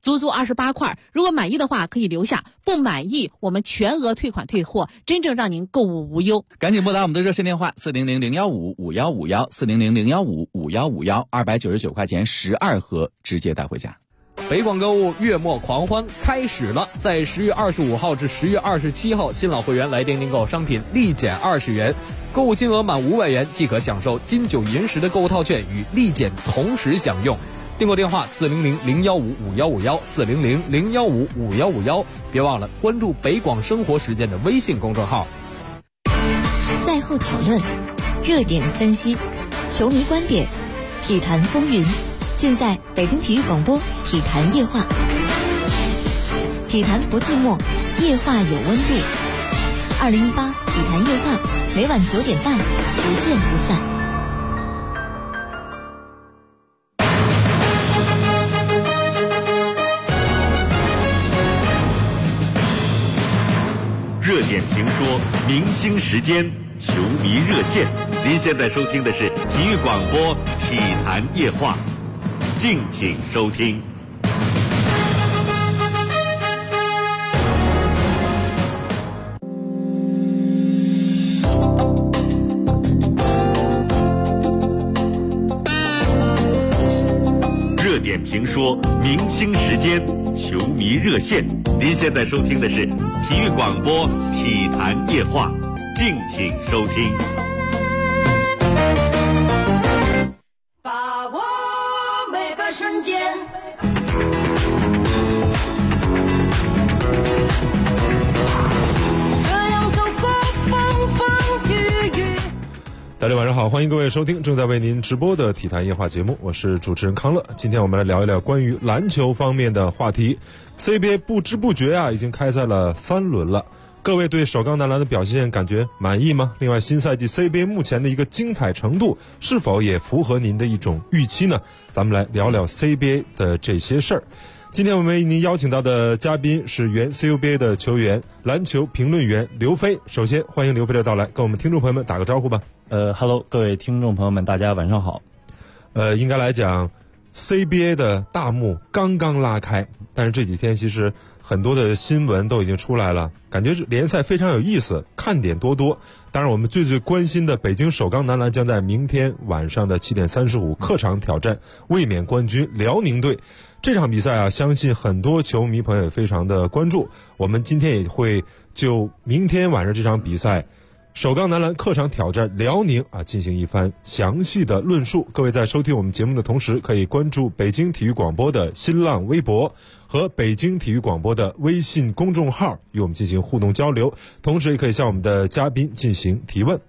足足28块。如果满意的话可以留下，不满意我们全额退款退货，真正让您购物无忧。 赶紧拨打我们的热线电话400-015-5151，400-015-5151，299块钱12盒直接带回家。 北广购物月末狂欢开始了，在10月25号至10月27号，新老会员来电订购商品立减20元，购物金额满500元即可享受金九银十的购物套券与立减同时享用。订购电话400-015-5151，400-015-5151，别忘了关注北广生活时间的微信公众号。 赛后讨论，热点分析，球迷观点，体坛风云，尽在北京体育广播体坛夜话。体坛不寂寞，夜话有温度。2018体坛夜话，每晚9点半，不见不散。 热点评说，明星时间，球迷热线。您现在收听的是体育广播体坛夜话，敬请收听。热点评说，明星时间，球迷热线。您现在收听的是体育广播体坛夜话，敬请收听。 把握每个瞬间，这样走过风风雨雨。 大家晚上好，欢迎各位收听正在为您直播的体坛夜话节目，我是主持人康乐。今天我们来聊一聊关于篮球方面的话题。CBA 不知不觉已经开赛了3轮了，各位对首钢男篮的表现感觉满意吗？另外，新赛季 CBA 目前的一个精彩程度是否也符合您的一种预期呢？咱们来聊聊 CBA 的这些事儿。今天我们为您邀请到的嘉宾是原 CUBA 的球员、篮球评论员刘飞。首先欢迎刘飞的到来，跟我们听众朋友们打个招呼吧。 Hello， 各位听众朋友们，大家晚上好。 应该来讲 CBA 的大幕刚刚拉开，但是这几天其实很多的新闻都已经出来了，感觉联赛非常有意思，看点多多。当然我们最关心的北京首钢男篮将在明天晚上的7点35客场挑战卫冕冠军辽宁队。这场比赛相信很多球迷朋友也非常的关注。我们今天也会就明天晚上这场比赛首钢男篮客场挑战辽宁进行一番详细的论述。各位在收听我们节目的同时，可以关注北京体育广播的新浪微博和北京体育广播的微信公众号与我们进行互动交流，同时也可以向我们的嘉宾进行提问。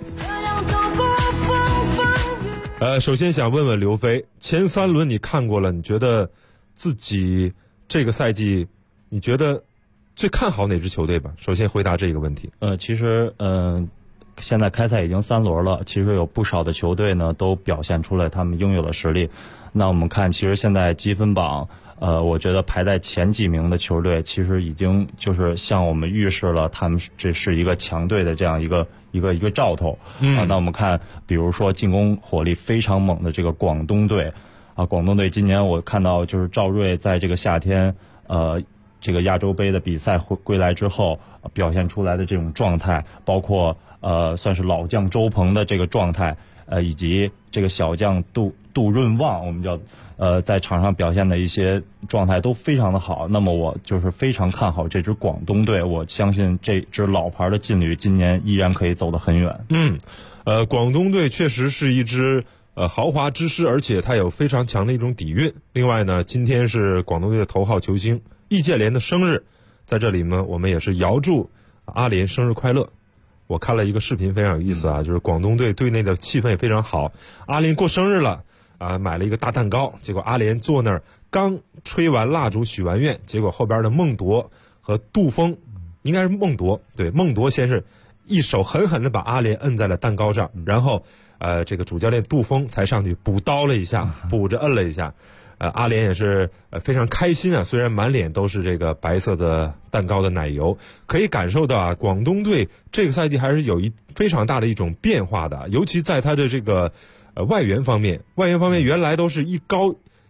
首先想问问刘飞，前3轮你看过了，你觉得自己这个赛季你觉得最看好哪支球队吧？首先回答这个问题。 其实现在开赛已经3轮了，其实有不少的球队呢都表现出来他们应有的实力。那我们看，其实现在积分榜我觉得排在前几名的球队其实已经就是向我们预示了他们这是一个强队的这样一个兆头。那我们看比如说进攻火力非常猛的这个广东队广东队今年我看到就是赵睿在这个夏天这个亚洲杯的比赛归来之后表现出来的这种状态，包括算是老将周鹏的这个状态，以及这个小将杜润旺，我们叫在场上表现的一些状态都非常的好。那么我就是非常看好这支广东队，我相信这支老牌的劲旅今年依然可以走得很远。 广东队确实是一支豪华之师，而且它有非常强的一种底蕴。另外呢，今天是广东队的头号球星易建联的生日，在这里呢我们也是遥祝阿联生日快乐。我看了一个视频非常有意思就是广东队队内的气氛也非常好。阿联过生日了买了一个大蛋糕，结果阿联坐那儿刚吹完蜡烛许完愿，结果后边的孟铎和杜峰，应该是孟铎，对，孟铎先是一手狠狠地把阿联摁在了蛋糕上，然后这个主教练杜峰才上去补刀了一下，补着摁了一下。阿联也是非常开心虽然满脸都是这个白色的蛋糕的奶油，可以感受到广东队这个赛季还是有非常大的一种变化的，尤其在他的这个外援方面原来都是一高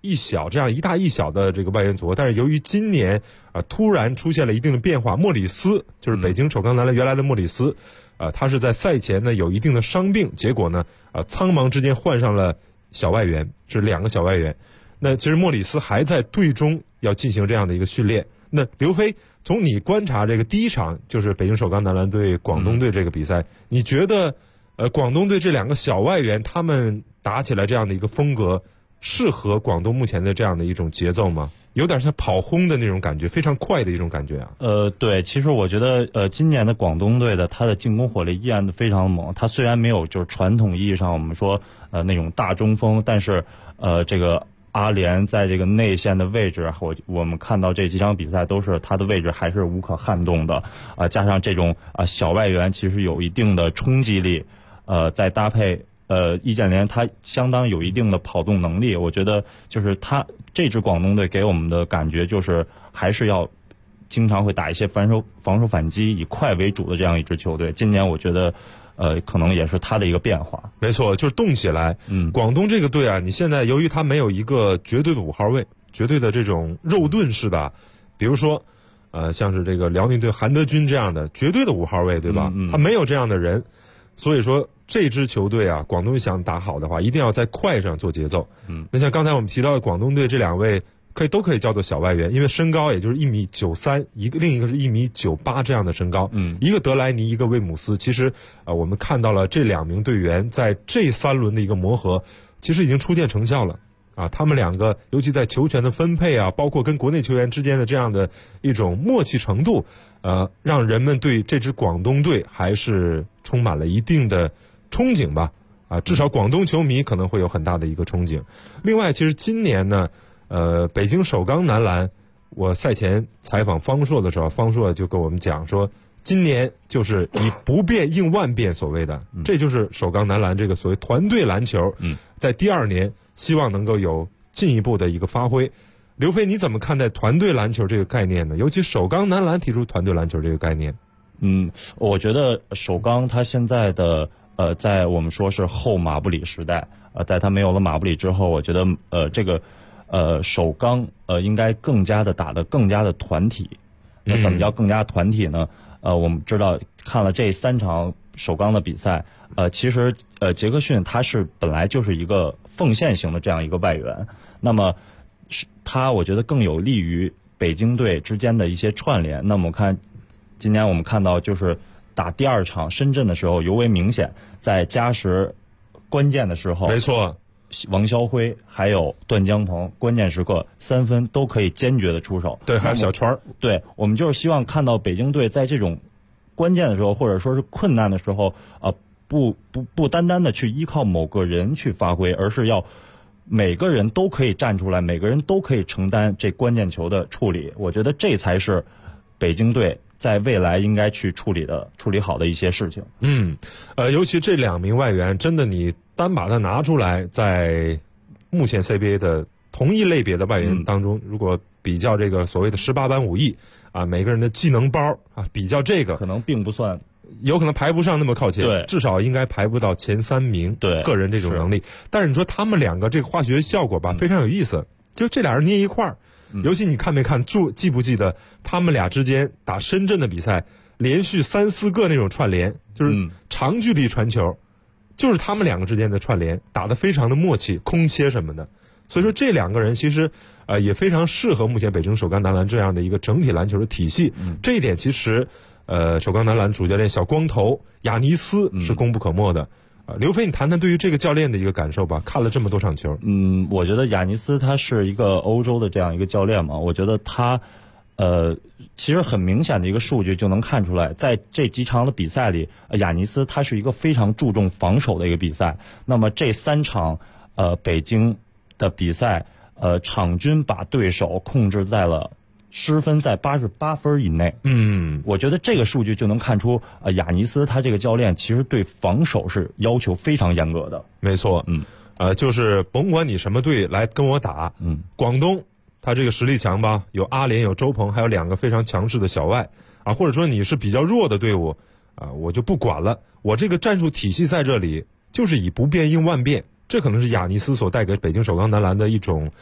一小这样一大一小的这个外援组合，但是由于今年突然出现了一定的变化，莫里斯就是北京首钢男篮原来的莫里斯，他是在赛前呢有一定的伤病，结果呢苍忙之间换上了小外援，是2个小外援。那其实莫里斯还在队中要进行这样的一个训练。那刘飞，从你观察这个第一场就是北京首钢男篮对广东队这个比赛，你觉得广东队这2个小外援他们打起来这样的一个风格，适合广东目前的这样的一种节奏吗？有点像跑轰的那种感觉，非常快的一种感觉啊。 对，其实我觉得今年的广东队的他的进攻火力依然非常猛。他虽然没有就是传统意义上我们说那种大中锋，但是这个阿联在这个内线的位置，我们看到这几场比赛都是他的位置还是无可撼动的加上这种小外援其实有一定的冲击力，再搭配易建联他相当有一定的跑动能力，我觉得就是他这支广东队给我们的感觉就是还是要经常会打一些防守反击，以快为主的这样一支球队。今年我觉得可能也是他的一个变化。 没错，就是动起来。广东这个队啊，你现在由于他没有一个绝对的5号位，绝对的这种肉盾式的，比如说像是这个辽宁队韩德君这样的绝对的5号位，对吧？他没有这样的人，所以说这支球队啊，广东想打好的话，一定要在快上做节奏。那像刚才我们提到的广东队这2位都可以叫做小外援，因为身高也就是1.93米，另一个是1.98米这样的身高。一个德莱尼，一个威姆斯。其实我们看到了这2名队员在这3轮的一个磨合，其实已经初见成效了啊。他们2个尤其在球权的分配啊，包括跟国内球员之间的这样的一种默契程度，让人们对这支广东队还是充满了一定的憧憬吧。至少广东球迷可能会有很大的一个憧憬。另外，其实今年呢，北京首钢男篮，我赛前采访方硕的时候，方硕就跟我们讲说，今年就是以不变应万变，所谓的，这就是首钢男篮这个所谓团队篮球，在第2年希望能够有进一步的一个发挥。刘飞，你怎么看待团队篮球这个概念呢？尤其首钢男篮提出团队篮球这个概念。 我觉得首钢他现在的在我们说是后马布里时代，在他没有了马布里之后，我觉得这个首钢应该更加的打得更加的团体。那怎么叫更加团体呢？我们知道看了这3场首钢的比赛，其实杰克逊他是本来就是一个奉献型的这样一个外援，那么他我觉得更有利于北京队之间的一些串联。那么今年我们看到就是打第2场深圳的时候尤为明显，在加时关键的时候， 没错， 王霄辉还有段江鹏关键时刻3分都可以坚决的出手。 对，还有小川。 对，我们就是希望看到北京队在这种关键的时候，或者说是困难的时候，不单单的去依靠某个人去发挥，而是要每个人都可以站出来，每个人都可以承担这关键球的处理。我觉得这才是北京队在未来应该去处理好的一些事情。 尤其这2名外援，真的你单把它拿出来，在目前 CBA 的同一类别的外援当中，如果比较这个所谓的18般武艺每个人的技能包比较这个， 可能并不算， 有可能排不上那么靠前， 对， 至少应该排不到前3名。 对， 个人这种能力。但是你说他们2个这个化学效果吧，非常有意思，就这俩人捏一块儿。尤其你看没看记不记得他们俩之间打深圳的比赛，连续3、4个那种串联，就是长距离传球，就是他们2个之间的串联打得非常的默契，空切什么的。所以说这2个人其实也非常适合目前北京首钢男篮这样的一个整体篮球的体系。这一点其实首钢男篮主教练小光头亚尼斯是功不可没的。刘飞，你谈谈对于这个教练的一个感受吧。看了这么多场球， 我觉得亚尼斯他是一个欧洲的这样一个教练嘛，我觉得他其实很明显的一个数据就能看出来，在这几场的比赛里，亚尼斯他是一个非常注重防守的一个比赛。那么这3场北京的比赛，场均把对手控制在了失分在88分以内。我觉得这个数据就能看出亚尼斯他这个教练其实对防守是要求非常严格的。 没错，就是甭管你什么队来跟我打，广东他这个实力强吧，有阿联，有周鹏，还有2个非常强势的小外或者说你是比较弱的队伍我就不管了，我这个战术体系在这里就是以不变应万变。这可能是亚尼斯所带给北京首钢男篮的一种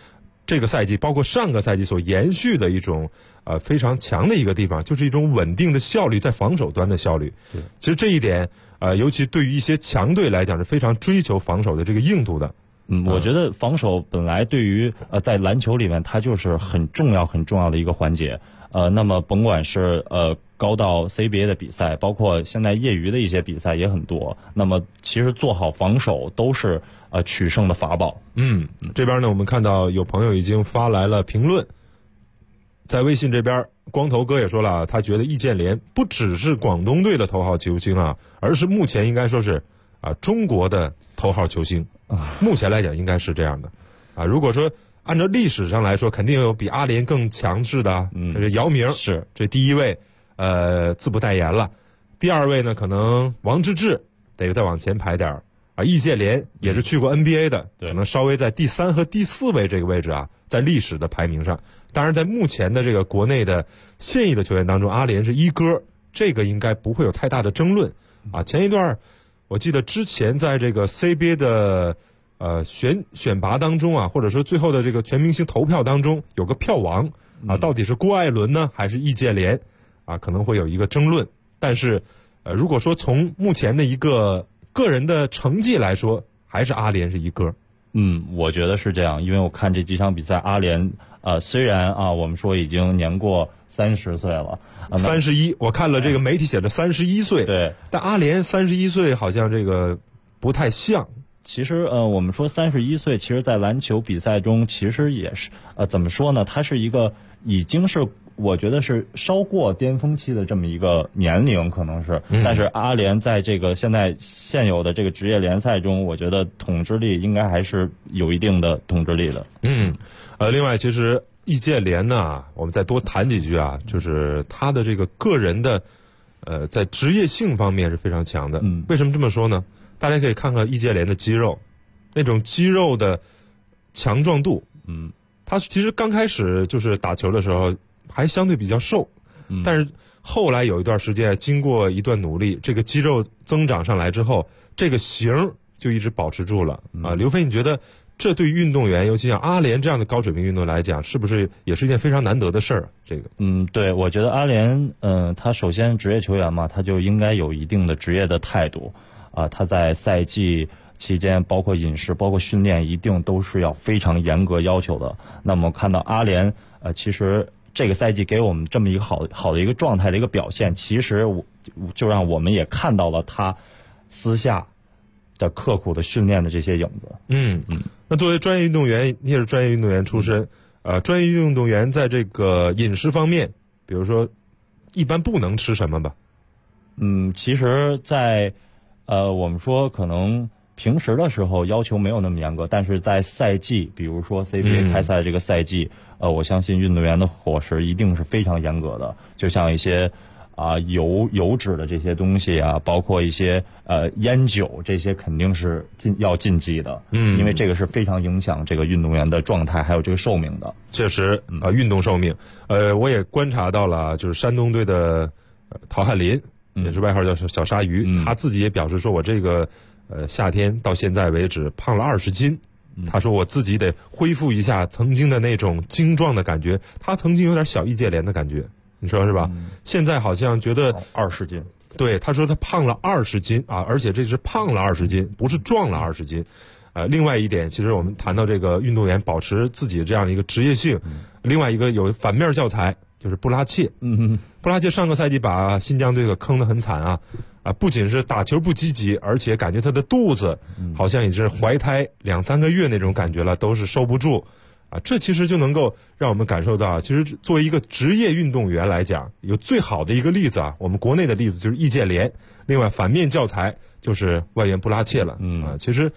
这个赛季包括上个赛季所延续的一种非常强的一个地方，就是一种稳定的效率，在防守端的效率。其实这一点尤其对于一些强队来讲是非常追求防守的这个硬度的。 我觉得防守本来对于在篮球里面它就是很重要的一个环节。那么甭管是高到 CBA 的比赛，包括现在业余的一些比赛也很多。那么其实做好防守都是取胜的法宝。 这边呢，我们看到有朋友已经发来了评论，在微信这边，光头哥也说了，他觉得易建联不只是广东队的头号球星啊，而是目前应该说是中国的头号球星。目前来讲应该是这样的如果说按照历史上来说，肯定有比阿联更强势的这姚明是这第一位，自不代言了。第二位呢，可能王治郅得再往前排点易建联也是去过 NBA 的，可能稍微在第3和第4位这个位置在历史的排名上。当然在目前的这个国内的现役的球员当中，阿联是一哥，这个应该不会有太大的争论前一段我记得之前在这个 CBA 的选拔当中或者说最后的这个全明星投票当中有个票王到底是郭艾伦呢还是易建联可能会有一个争论。但是如果说从目前的一个个人的成绩来说，还是阿联是一哥。 我觉得是这样，因为我看这几场比赛，阿联虽然我们说已经年过30岁了 ，31，我看了这个媒体写的31岁， 对， 但阿联31岁好像这个不太像。 其实我们说31岁，其实在篮球比赛中其实也是怎么说呢？他是一个已经是我觉得是稍过巅峰期的这么一个年龄，可能是。但是阿联在这个现有的这个职业联赛中，我觉得统治力应该还是有一定的统治力的。 另外，其实易建联呢，我们再多谈几句就是他的这个个人的在职业性方面是非常强的。为什么这么说呢？大家可以看看易建联的肌肉，那种肌肉的强壮度。他其实刚开始就是打球的时候还相对比较瘦，但是后来有一段时间，经过一段努力，这个肌肉增长上来之后，这个型就一直保持住了刘飞，你觉得这对于运动员，尤其像阿联这样的高水平运动员来讲，是不是也是一件非常难得的事儿？这个对，我觉得阿联他首先职业球员嘛，他就应该有一定的职业的态度他在赛季期间，包括饮食，包括训练，一定都是要非常严格要求的。那么看到阿联其实这个赛季给我们这么一个好的一个状态的一个表现，其实就让我们也看到了他私下的刻苦的训练的这些影子。 那作为专业运动员，你也是专业运动员出身，专业运动员在这个饮食方面，比如说一般不能吃什么吧？ 其实在我们说可能平时的时候要求没有那么严格，但是在赛季，比如说 CBA 开赛的这个赛季，我相信运动员的伙食一定是非常严格的，就像一些油脂的这些东西包括一些烟酒，这些肯定是要禁忌的。因为这个是非常影响这个运动员的状态还有这个寿命的。 确实运动寿命我也观察到了，就是山东队的陶汉林，也是外号叫小鲨鱼，他自己也表示说，我这个夏天到现在为止胖了20斤。他说我自己得恢复一下曾经的那种精壮的感觉，他曾经有点小易建联的感觉，你说是吧？现在好像觉得 20斤。 对，他说他胖了20斤而且这是胖了20斤，不是壮了20斤。另外一点，其实我们谈到这个运动员保持自己这样的一个职业性，另外一个有反面教材，就是布拉切。布拉切上个赛季把新疆队给坑得很惨不仅是打球不积极，而且感觉他的肚子好像已经是怀胎2-3个月那种感觉了，都是收不住这其实就能够让我们感受到，其实作为一个职业运动员来讲，有最好的一个例子我们国内的例子就是易建联，另外反面教材就是外援布拉切了。其实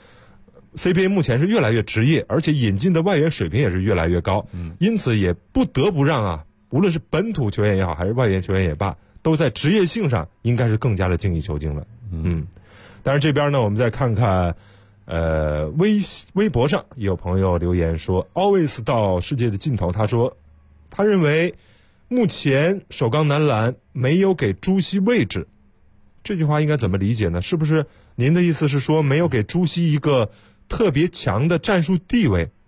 CBA 目前是越来越职业，而且引进的外援水平也是越来越高，因此也不得不让无论是本土球员也好，还是外援球员也罢，都在职业性上应该是更加的精益求精了。当然这边呢，我们再看看微博上也有朋友留言说 Always 到世界的尽头，他说他认为目前首钢男篮没有给朱熹位置，这句话应该怎么理解呢？是不是您的意思是说没有给朱熹一个特别强的战术地位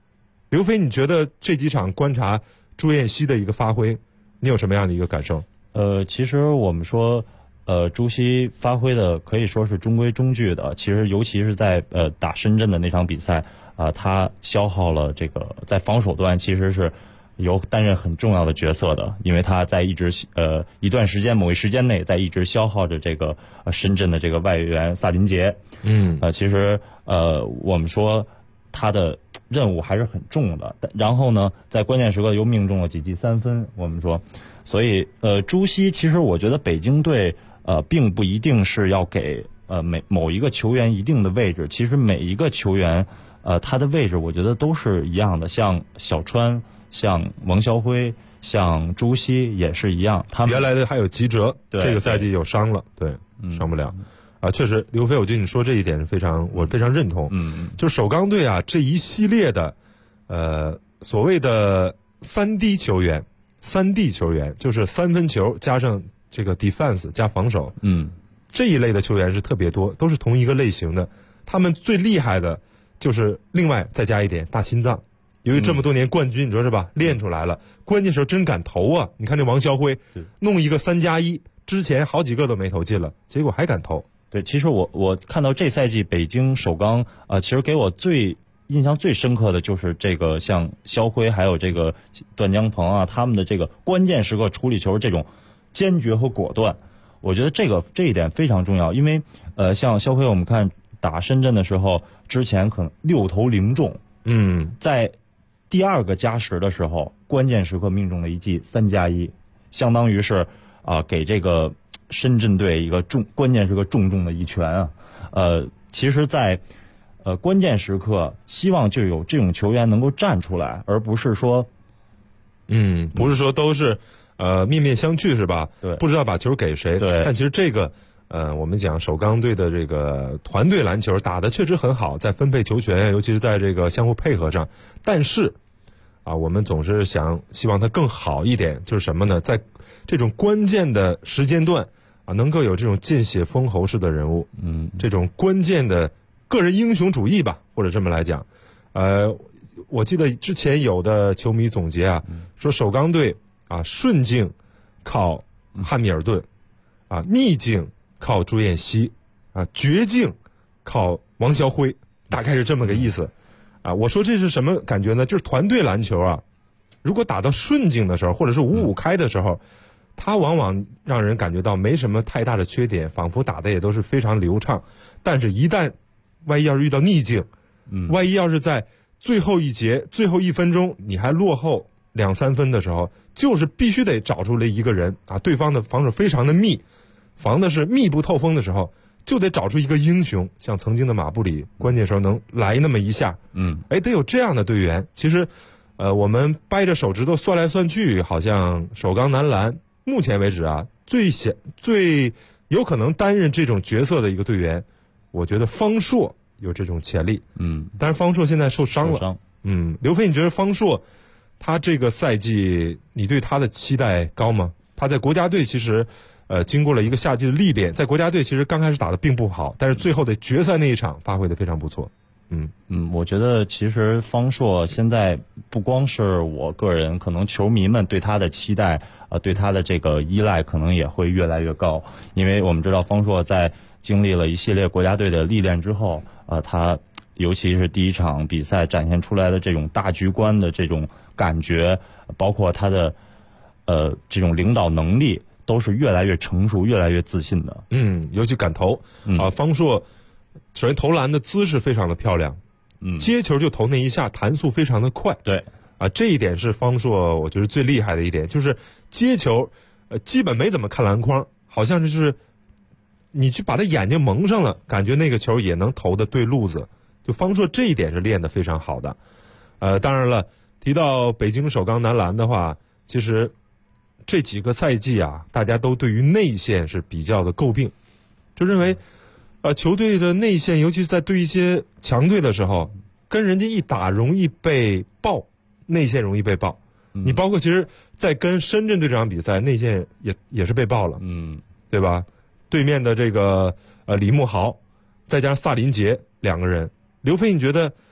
刘飞，你觉得这几场观察朱彦曦的一个发挥，你有什么样的一个感受？ 其实我们说，朱曦发挥的可以说是中规中矩的。其实尤其是在打深圳的那场比赛，他消耗了这个在防守端其实是有担任很重要的角色的，因为他在一直一段时间某一时间内在一直消耗着这个深圳的这个外援萨林杰。其实我们说他的任务还是很重的，然后呢，在关键时刻又命中了几记3分。我们说，所以朱曦其实我觉得北京队并不一定是要给某一个球员一定的位置，其实每一个球员他的位置我觉得都是一样的，像小川、像王霄辉、像朱曦也是一样。他们原来的还有吉哲，这个赛季有伤了，对，伤不了。确实，刘飞，我觉得你说这一点我非常认同。就首钢队啊这一系列的所谓的3D 球员就是3分球加上这个 defense 加防守，这一类的球员是特别多，都是同一个类型的。他们最厉害的就是另外再加一点大心脏，由于这么多年冠军，你说是吧？练出来了，关键时候真敢投啊！你看那王霄辉弄一个3+1，之前好几个都没投进了，结果还敢投。 对，其实我看到这赛季北京首钢其实给我印象最深刻的就是这个像肖辉还有这个段江鹏啊，他们的这个关键时刻处理球这种坚决和果断，我觉得这一点非常重要。因为像肖辉我们看打深圳的时候，之前可能6投0中，在第2个加时的时候，关键时刻命中了一记3+1，相当于是给这个深圳队一个关键时刻重的一拳啊。其实在关键时刻希望就有这种球员能够站出来，而不是说不是说都是面面相觑是吧？ 对， 不知道把球给谁。 对， 但其实这个我们讲首钢队的这个团队篮球打得确实很好，在分配球权，尤其是在这个相互配合上。但是我们总是希望它更好一点，就是什么呢？在这种关键的时间段能够有这种见血封喉式的人物，这种关键的个人英雄主义吧，或者这么来讲。我记得之前有的球迷总结说首钢队顺境靠汉密尔顿，逆境靠朱彦曦，绝境靠王霄辉，大概是这么个意思。我说这是什么感觉呢？就是团队篮球如果打到顺境的时候，或者是5-5开的时候，它往往让人感觉到没什么太大的缺点，仿佛打的也都是非常流畅。但是一旦万一要是遇到逆境，万一要是在最后一节最后1分钟你还落后2-3分的时候，就是必须得找出来一个人对方的防守非常的密，防的是密不透风的时候，就得找出一个英雄，像曾经的马布里，关键时候能来那么一下。得有这样的队员。其实我们掰着手指头算来算去，好像首钢男篮目前为止最有可能担任这种角色的一个队员，我觉得方硕有这种潜力。但是方硕现在受伤了。刘飞，你觉得方硕他这个赛季你对他的期待高吗？他在国家队其实经过了一个夏季的历练，在国家队其实刚开始打得并不好，但是最后的决赛那一场发挥得非常不错。 我觉得其实方硕现在不光是我个人，可能球迷们对他的期待对他的这个依赖可能也会越来越高。因为我们知道方硕在经历了一系列国家队的历练之后，他尤其是第1场比赛展现出来的这种大局观的这种感觉，包括他的这种领导能力，都是越来越成熟、越来越自信的。 尤其敢投方硕首先投篮的姿势非常的漂亮，接球就投那一下，弹速非常的快。 对这一点是方硕我觉得最厉害的一点，就是接球基本没怎么看篮筐，好像就是你去把他眼睛蒙上了，感觉那个球也能投的对路子。就方硕这一点是练得非常好的。当然了，提到北京首钢男篮的话，其实这几个赛季大家都对于内线是比较的诟病，就认为球队的内线，尤其是在对一些强队的时候，跟人家一打容易被爆，内线容易被爆。你包括其实在跟深圳队这场比赛，内线也是被爆了，对吧？对面的这个李慕豪，再加上萨林杰2个人。刘飞，你觉得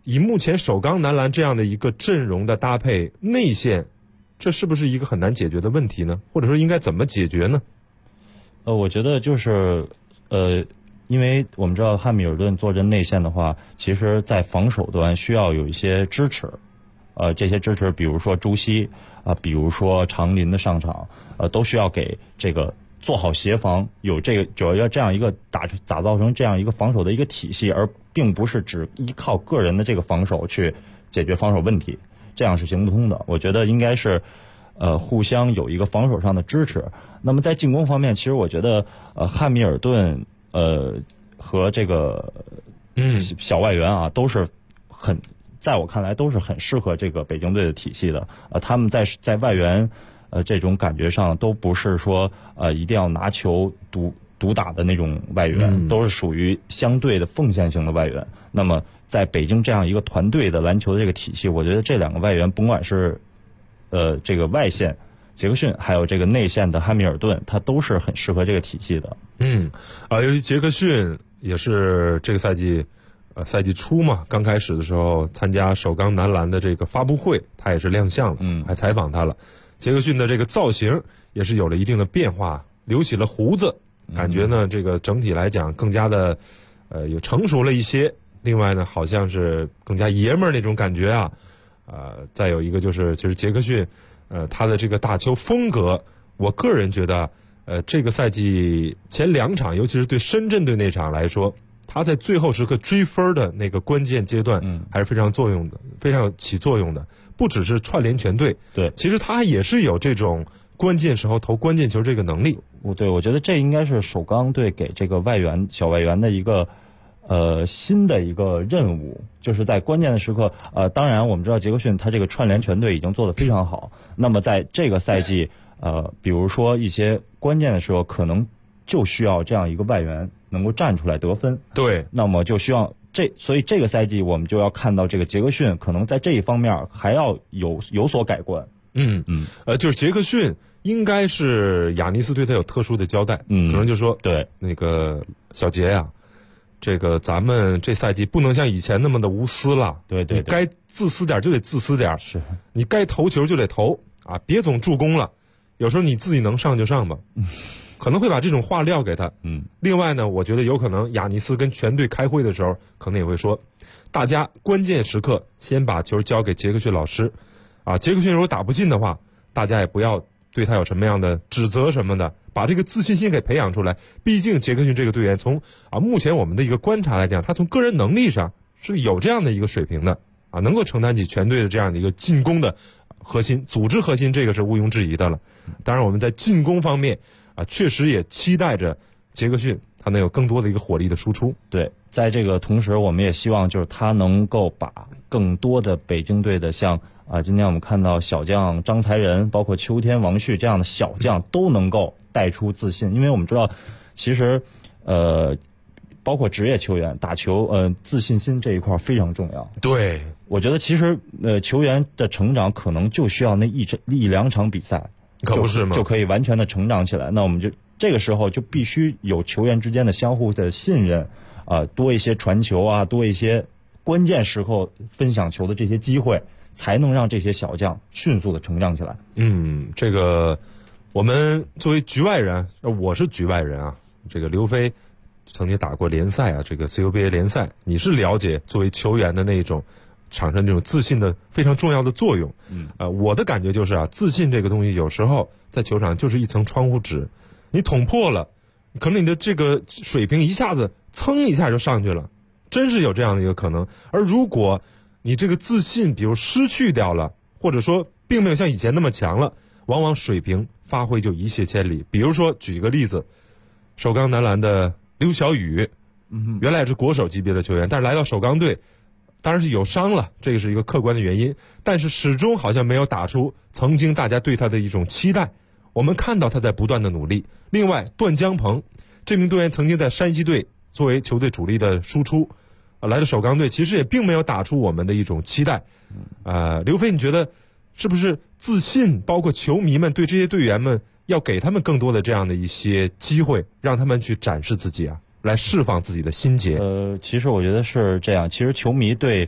以目前首钢男篮这样的一个阵容的搭配，内线这是不是一个很难解决的问题呢？或者说应该怎么解决呢？ 我觉得就是因为我们知道汉密尔顿坐镇内线的话，其实在防守端需要有一些支持，这些支持比如说朱熹比如说长林的上场，都需要给这个做好协防，有要这样一个打造成这样一个防守的一个体系，而并不是只依靠个人的这个防守去解决防守问题，这样是行不通的。我觉得应该是互相有一个防守上的支持。那么在进攻方面，其实我觉得汉密尔顿和这个小外援啊，都是在我看来都是很适合这个北京队的体系的。他们在外援这种感觉上都不是说一定要拿球独打的那种外援，都是属于相对的奉献型的外援。那么在北京这样一个团队的篮球的这个体系，我觉得这两个外援甭管是这个外线杰克逊还有这个内线的汉密尔顿，他都是很适合这个体系的。 尤其杰克逊也是这个赛季赛季初嘛，刚开始的时候参加首钢男篮的这个发布会，他也是亮相了，还采访他了。杰克逊的这个造型也是有了一定的变化，留起了胡子，感觉呢这个整体来讲更加的有成熟了一些。另外呢，好像是更加爷们儿那种感觉啊。再有一个就是，其实杰克逊他的这个打球风格，我个人觉得这个赛季前2场，尤其是对深圳队那场来说，他在最后时刻追分的那个关键阶段，还是非常起作用的。不只是串联全队， 对， 其实他也是有这种关键时候投关键球这个能力。 我觉得这应该是首钢队给这个小外援的一个新的一个任务，就是在关键的时刻，当然我们知道杰克逊他这个串联全队已经做得非常好。那么在这个赛季，比如说一些关键的时候，可能就需要这样一个外援能够站出来得分。 对， 那么就需要所以这个赛季我们就要看到这个杰克逊可能在这一方面还要有所改观。 就是杰克逊应该是亚尼斯对他有特殊的交代，可能就说对那个小杰呀，这个咱们这赛季不能像以前那么的无私了， 对， 你该自私点就得自私点， 是你该投球就得投啊，别总助攻了，有时候你自己能上就上吧。可能会把这种话撂给他。另外呢，我觉得有可能亚尼斯跟全队开会的时候，可能也会说，大家关键时刻先把球交给杰克逊老师，杰克逊如果打不进的话，大家也不要对他有什么样的指责什么的，把这个自信心给培养出来。毕竟杰克逊这个队员从目前我们的一个观察来讲，他从个人能力上是有这样的一个水平的能够承担起全队的这样的一个进攻的核心、组织核心，这个是毋庸置疑的了。当然我们在进攻方面确实也期待着杰克逊他能有更多的一个火力的输出。 对，在这个同时我们也希望就是他能够把更多的北京队的像今天我们看到小将张才仁包括秋天王旭这样的小将都能够带出自信。因为我们知道其实包括职业球员打球自信心这一块非常重要。 对， 我觉得其实球员的成长可能就需要那一两场比赛， 可不是吗？ 就可以完全的成长起来。那我们就这个时候就必须有球员之间的相互的信任多一些传球多一些关键时候分享球的这些机会，才能让这些小将迅速的成长起来。 这个我们作为局外人，我是局外人这个刘飞曾经打过联赛这个 CUBA 联赛，你是了解作为球员的那种产生这种自信的非常重要的作用。我的感觉就是自信这个东西有时候在球场就是一层窗户纸，你捅破了，可能你的这个水平一下子噌一下就上去了，真是有这样的一个可能。而如果你这个自信比如失去掉了，或者说并没有像以前那么强了，往往水平发挥就一泻千里。比如说举一个例子，首钢男篮的刘晓宇，原来是国手级别的球员，但是来到首钢队当然是有伤了，这个是一个客观的原因，但是始终好像没有打出曾经大家对他的一种期待。我们看到他在不断的努力。另外段江鹏这名队员曾经在山西队作为球队主力的输出，来了首钢队其实也并没有打出我们的一种期待。刘飞，你觉得是不是自信包括球迷们对这些队员们要给他们更多的这样的一些机会，让他们去展示自己来释放自己的心结？ 其实我觉得是这样。其实球迷对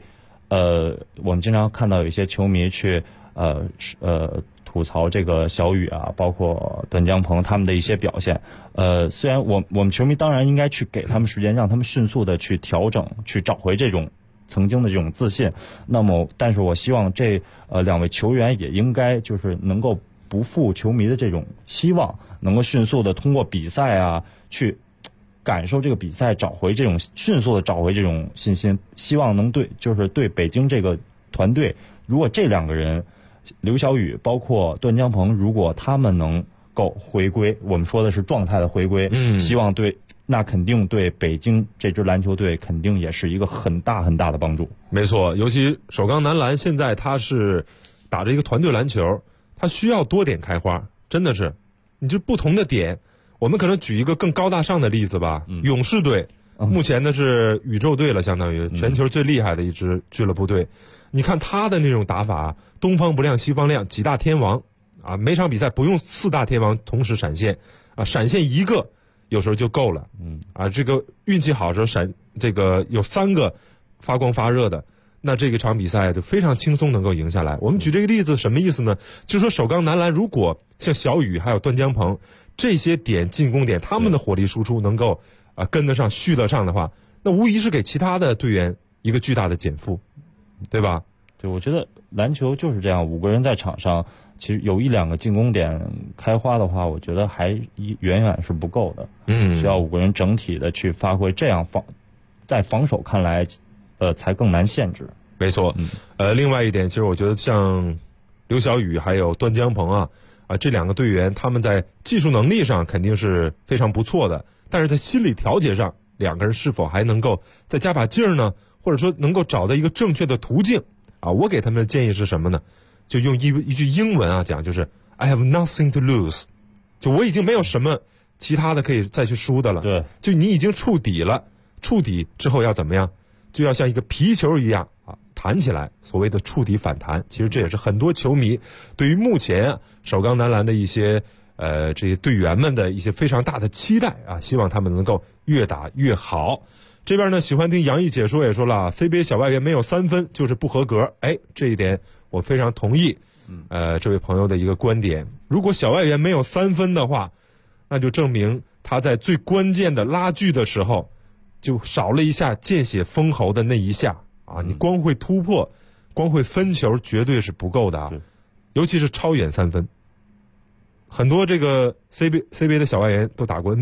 我们经常看到有一些球迷去吐槽这个小雨啊，包括段江鹏他们的一些表现。虽然我们球迷当然应该去给他们时间，让他们迅速的去调整，去找回这种曾经的这种自信。那么，但是我希望这2位球员也应该就是能够不负球迷的这种期望，能够迅速的通过比赛啊去感受这个比赛，迅速的找回这种信心。希望能对北京这个团队，如果这2个人，刘晓宇包括段江鹏，如果他们能够回归，我们说的是状态的回归，希望那肯定对北京这支篮球队肯定也是一个很大很大的帮助。 没错，尤其首钢男篮现在他是打着一个团队篮球，他需要多点开花，真的是，你就不同的点。我们可能举一个更高大上的例子吧，勇士队目前呢是宇宙队了，相当于全球最厉害的一支俱乐部队。你看他的那种打法，东方不亮西方亮，几大天王啊，每场比赛不用4大天王同时闪现啊，闪现1个有时候就够了。这个运气好的时候这个有3个发光发热的，那这个场比赛就非常轻松能够赢下来。我们举这个例子什么意思呢？就是说首钢男篮如果像小雨还有段江鹏这些进攻点，他们的火力输出能够跟得上续得上的话，那无疑是给其他的队员一个巨大的减负，对吧？ 对，我觉得篮球就是这样，5个人在场上，其实有1-2个进攻点开花的话，我觉得还远远是不够的。需要5个人整体的去发挥，这样在防守看来，才更难限制。 没错。另外一点，其实我觉得像刘晓宇还有段江鹏这2个队员，他们在技术能力上肯定是非常不错的，但是在心理调节上，2个人是否还能够再加把劲儿呢？或者说能够找到一个正确的途径我给他们的建议是什么呢？就用一句英文讲，就是 I have nothing to lose， 就我已经没有什么其他的可以再去输的了。 对， 就你已经触底了，触底之后要怎么样？就要像一个皮球一样弹起来，所谓的触底反弹。其实这也是很多球迷对于目前首钢男篮的一些这些队员们的一些非常大的期待希望他们能够越打越好。这边呢，喜欢听杨毅解说也说了，CBA 小外援没有3分就是不合格。这一点我非常同意。这位朋友的一个观点，如果小外援没有3分的话，那就证明他在最关键的拉锯的时候，就少了一下见血封喉的那一下你光会突破，光会分球绝对是不够的尤其是超远3分。很多这个 CBA 的小外援都打过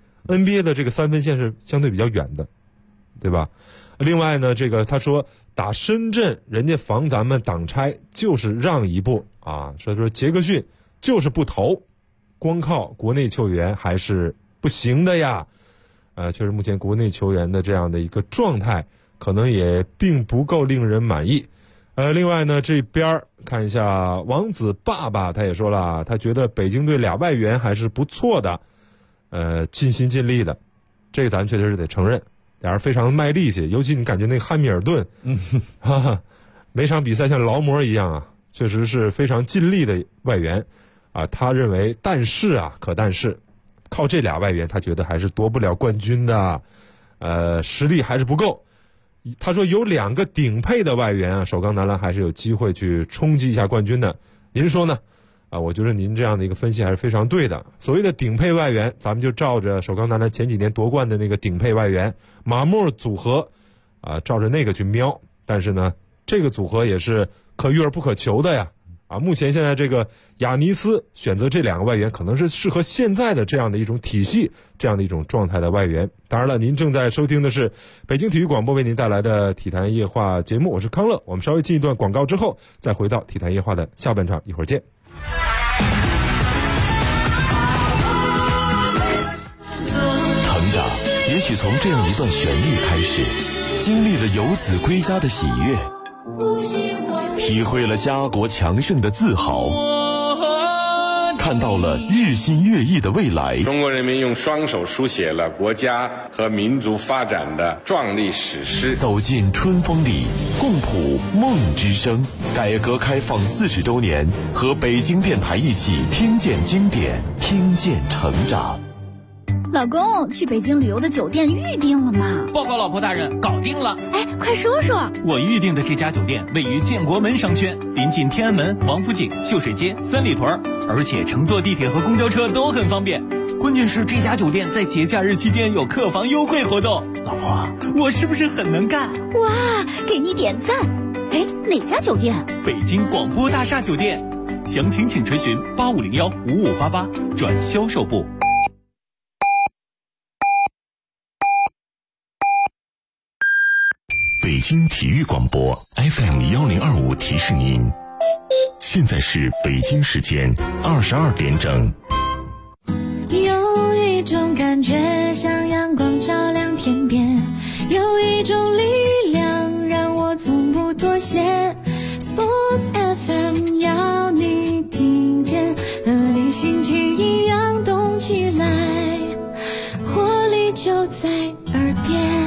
NBA 的这个3分线是相对比较远的，对吧？另外呢，这个他说打深圳人家防咱们挡拆就是让一步所以说杰克逊就是不投，光靠国内球员还是不行的呀。确实目前国内球员的这样的一个状态可能也并不够令人满意。另外呢，这边看一下王子爸爸，他也说了，他觉得北京队2外援还是不错的，尽心尽力的，这个咱确实是得承认，俩人非常卖力气，尤其你感觉那个汉密尔顿，每场比赛像劳模一样确实是非常尽力的外援他认为，但是靠这2外援，他觉得还是夺不了冠军的，实力还是不够。他说有2个顶配的外援首钢男篮还是有机会去冲击一下冠军的。您说呢？我觉得您这样的一个分析还是非常对的。所谓的顶配外援，咱们就照着首钢男篮前几年夺冠的那个顶配外援马穆组合照着那个去瞄。但是呢，这个组合也是可遇而不可求的呀。目前现在这个亚尼斯选择这2个外援，可能是适合现在的这样的一种体系，这样的一种状态的外援。当然了，您正在收听的是北京体育广播为您带来的体坛夜话节目，我是康乐。我们稍微进一段广告之后，再回到体坛夜话的下半场，一会儿见。 成长也许从这样一段旋律开始，经历了游子归家的喜悦，体会了家国强盛的自豪，看到了日新月异的未来。 中国人民用双手书写了国家和民族发展的壮丽史诗。 走进春风里，共谱梦之声。改革开放40周年，和北京电台一起听见经典，听见成长。 老公，去北京旅游的酒店预定了吗？ 报告老婆大人，搞定了。 哎，快说说。 我预定的这家酒店位于建国门商圈，临近天安门、王府井、秀水街、三里屯，而且乘坐地铁和公交车都很方便。关键是这家酒店在节假日期间有客房优惠活动。老婆，我是不是很能干？ 哇，给你点赞。哎，哪家酒店？ 北京广播大厦酒店。详情请垂询8501-5588转销售部。 北京体育广播 FM1025提示您，现在是北京时间22点整。 有一种感觉像阳光照亮天边，有一种力量让我从不妥协。Sports FM 要你听见，和你心情一样动起来，活力就在耳边。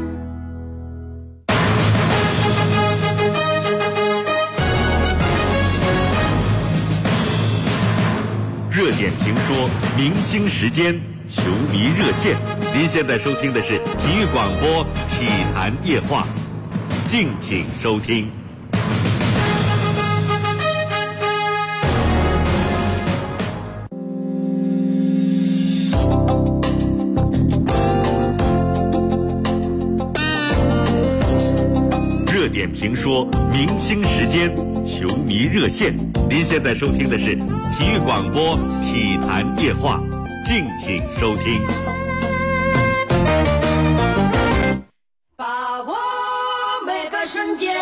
热点评说，明星时间，球迷热线。您现在收听的是体育广播体坛夜话，敬请收听。热点评说，明星时间，球迷热线。您现在收听的是体育广播体坛夜话，敬请收听。 把握每个瞬间，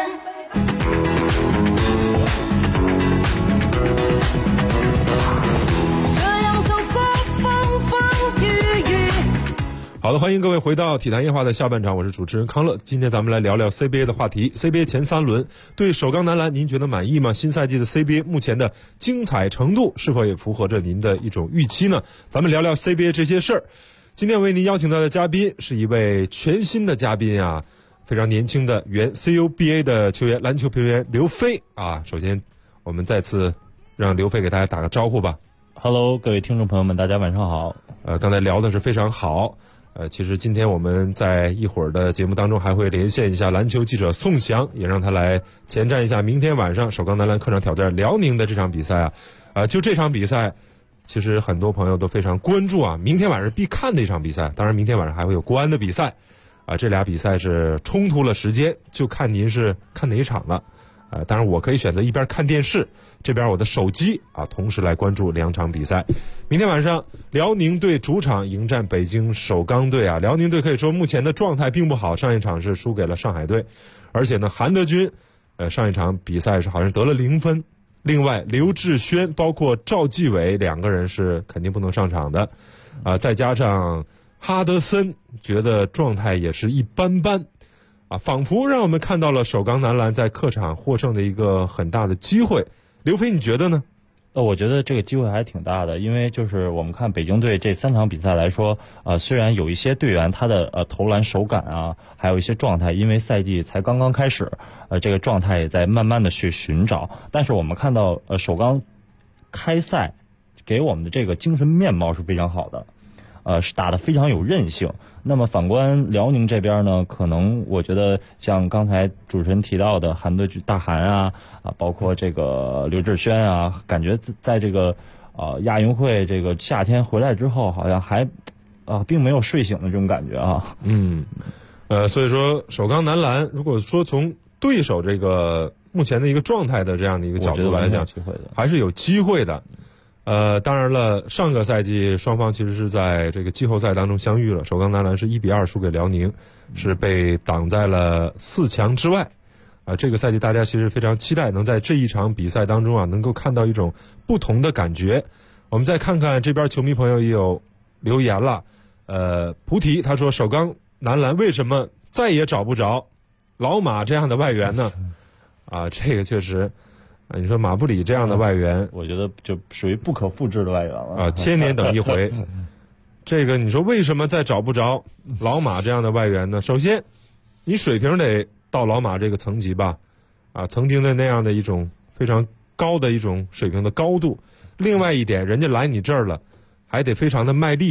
这样走过风风雨雨。 好的，欢迎各位回到体坛夜话的下半场，我是主持人康乐。今天咱们来聊聊 CBA 的话题。CBA 前3轮对首钢男篮您觉得满意吗？新赛季的 CBA 目前的精彩程度是否也符合着您的一种预期呢？咱们聊聊 CBA 这些事儿。今天为您邀请到的嘉宾是一位全新的嘉宾啊，非常年轻的原 CUBA 的球员，篮球球员刘飞啊。首先我们再次让刘飞给大家打个招呼吧。 Hello， 各位听众朋友们，大家晚上好。 刚才聊的是非常好。其实今天我们在一会儿的节目当中还会连线一下篮球记者宋翔，也让他来前瞻一下明天晚上首钢男篮客场挑战辽宁的这场比赛啊。就这场比赛，其实很多朋友都非常关注啊，明天晚上必看的一场比赛。当然明天晚上还会有国安的比赛啊，这俩比赛是冲突了时间，就看您是看哪一场了。当然我可以选择一边看电视，这边我的手机啊，同时来关注2场比赛。明天晚上辽宁队主场迎战北京首钢队啊。辽宁队可以说目前的状态并不好，上一场是输给了上海队，而且呢韩德君上一场比赛是好像得了0分。另外刘志轩包括赵继伟2个人是肯定不能上场的再加上哈德森觉得状态也是一般般仿佛让我们看到了首钢男篮在客场获胜的一个很大的机会。刘飞，你觉得呢？ 我觉得这个机会还挺大的，因为就是我们看北京队这3场比赛来说，虽然有一些队员他的投篮手感啊，还有一些状态，因为赛季才刚刚开始，这个状态也在慢慢的去寻找，但是我们看到首钢开赛给我们的这个精神面貌是非常好的，是打得非常有韧性。那么反观辽宁这边呢，可能我觉得像刚才主持人提到的韩德君、大韩啊，包括这个刘志轩啊，感觉在这个亚运会这个夏天回来之后，好像还并没有睡醒的这种感觉啊。 所以说首钢男篮如果说从对手这个目前的一个状态的这样的一个角度来讲，还是有机会的。当然了，上个赛季双方其实是在这个季后赛当中相遇了，首钢男篮是1-2输给辽宁，是被挡在了4强之外。这个赛季大家其实非常期待能在这一场比赛当中能够看到一种不同的感觉。我们再看看这边球迷朋友也有留言了，菩提他说首钢男篮为什么再也找不着老马这样的外援呢？这个确实。你说马布里这样的外援， 我觉得就属于不可复制的外援了千年等一回。这个你说为什么再找不着老马这样的外援呢？首先，你水平得到老马这个层级吧，曾经的那样的一种非常高的一种水平的高度。另外一点，人家来你这儿了，还得非常的卖力气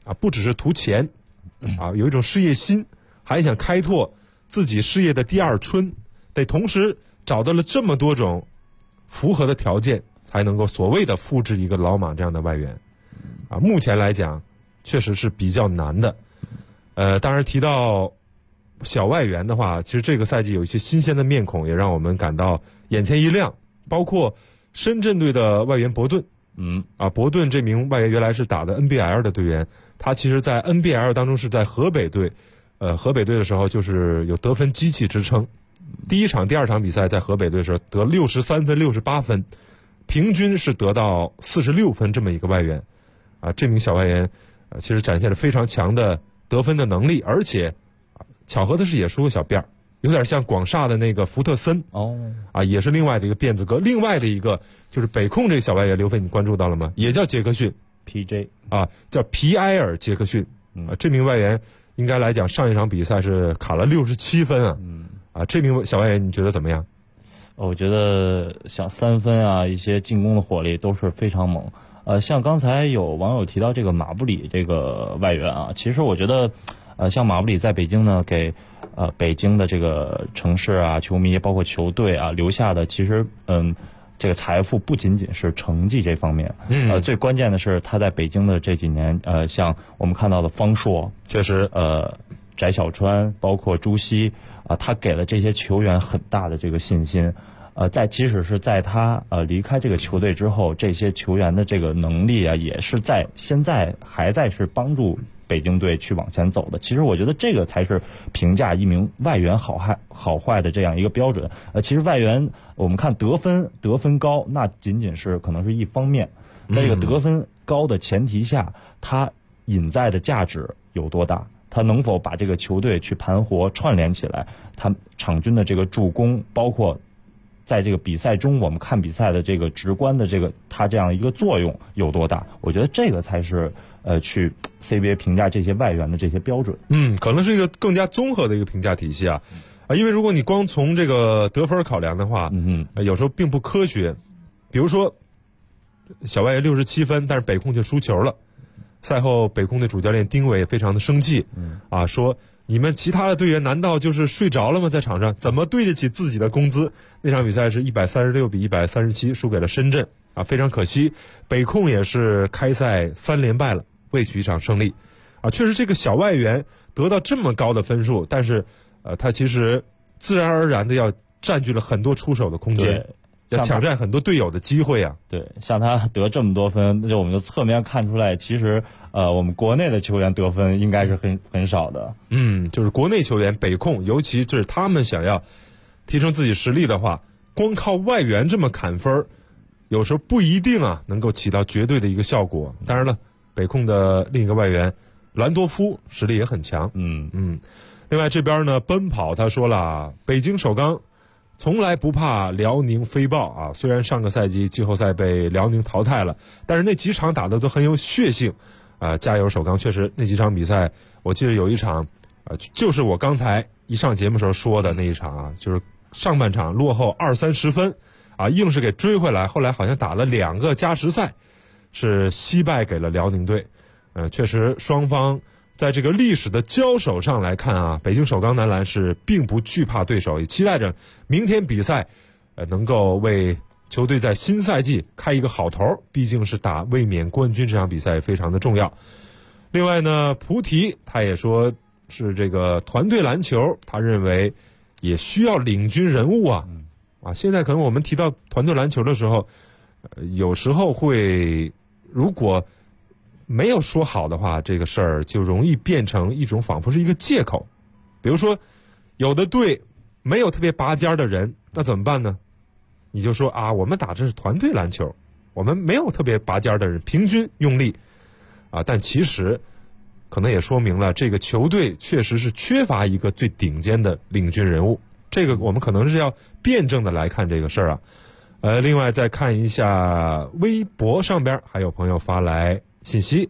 不只是图钱有一种事业心，还想开拓自己事业的第二春，得同时找到了这么多种符合的条件，才能够所谓的复制一个老马这样的外援目前来讲确实是比较难的。当然提到小外援的话，其实这个赛季有一些新鲜的面孔，也让我们感到眼前一亮，包括深圳队的外援伯顿。伯顿这名外援原来是打的 NBL 的队员，他其实在 NBL 当中是在河北队，河北队的时候就是有得分机器之称。第一场、第二场比赛在河北队的时候得63分、68分，平均是得到46分这么一个外援这名小外援其实展现了非常强的得分的能力，而且巧合的是也梳个小辫儿，有点像广厦的那个福特森也是另外的一个辫子哥。另外的一个就是北控这个小外援，刘飞你关注到了吗？也叫杰克逊 PJ 叫皮埃尔杰克逊这名外援应该来讲上一场比赛是卡了67分这名小外援你觉得怎么样？ 我觉得像3分一些进攻的火力都是非常猛。像刚才有网友提到这个马布里这个外援其实我觉得像马布里在北京呢，给北京的这个城市球迷包括球队留下的其实这个财富不仅仅是成绩这方面，最关键的是他在北京的这几年像我们看到的方硕， 确实翟小川包括朱熹他给了这些球员很大的这个信心。即使是在他离开这个球队之后，这些球员的这个能力也是在现在还在是帮助北京队去往前走的。其实我觉得这个才是评价一名外援好坏的这样一个标准。其实外援我们看得分高，那仅仅是可能是一方面，在这个得分高的前提下，他隐在的价值有多大？他能否把这个球队去盘活串联起来？他场均的这个助攻，包括在这个比赛中我们看比赛的这个直观的这个他这样一个作用有多大？我觉得这个才是去 CBA 评价这些外援的这些标准。 可能是一个更加综合的一个评价体系因为如果你光从这个得分考量的话，有时候并不科学。比如说小外援67分，但是北控就输球了。赛后北控的主教练丁伟也非常的生气说你们其他的队员难道就是睡着了吗？在场上怎么对得起自己的工资？那场比赛是136比137输给了深圳非常可惜。北控也是开赛3连败了，未取一场胜利确实这个小外援得到这么高的分数，但是他其实自然而然的要占据了很多出手的空间，要抢占很多队友的机会对，像他得这么多分，我们就侧面看出来，其实我们国内的球员得分应该是很少的。 就是国内球员北控，尤其是他们想要提升自己实力的话，光靠外援这么砍分，有时候不一定能够起到绝对的一个效果。当然了，北控的另一个外援兰多夫实力也很强。另外这边呢，奔跑他说了，北京首钢从来不怕辽宁飞豹虽然上个赛季季后赛被辽宁淘汰了，但是那几场打的都很有血性加油首钢。确实那几场比赛，我记得有一场就是我刚才一上节目时候说的那一场就是上半场落后20-30分硬是给追回来，后来好像打了2个加时赛，是惜败给了辽宁队。确实双方在这个历史的交手上来看北京首钢男篮是并不惧怕对手，也期待着明天比赛能够为球队在新赛季开一个好头，毕竟是打卫冕冠军，这场比赛非常的重要。另外呢，菩提他也说是这个团队篮球，他认为也需要领军人物现在可能我们提到团队篮球的时候，有时候会如果没有说好的话，这个事儿就容易变成一种仿佛是一个借口。比如说有的队没有特别拔尖的人，那怎么办呢？你就说我们打这是团队篮球，我们没有特别拔尖的人，平均用力但其实可能也说明了这个球队确实是缺乏一个最顶尖的领军人物。这个我们可能是要辩证的来看这个事儿另外再看一下微博上边还有朋友发来信息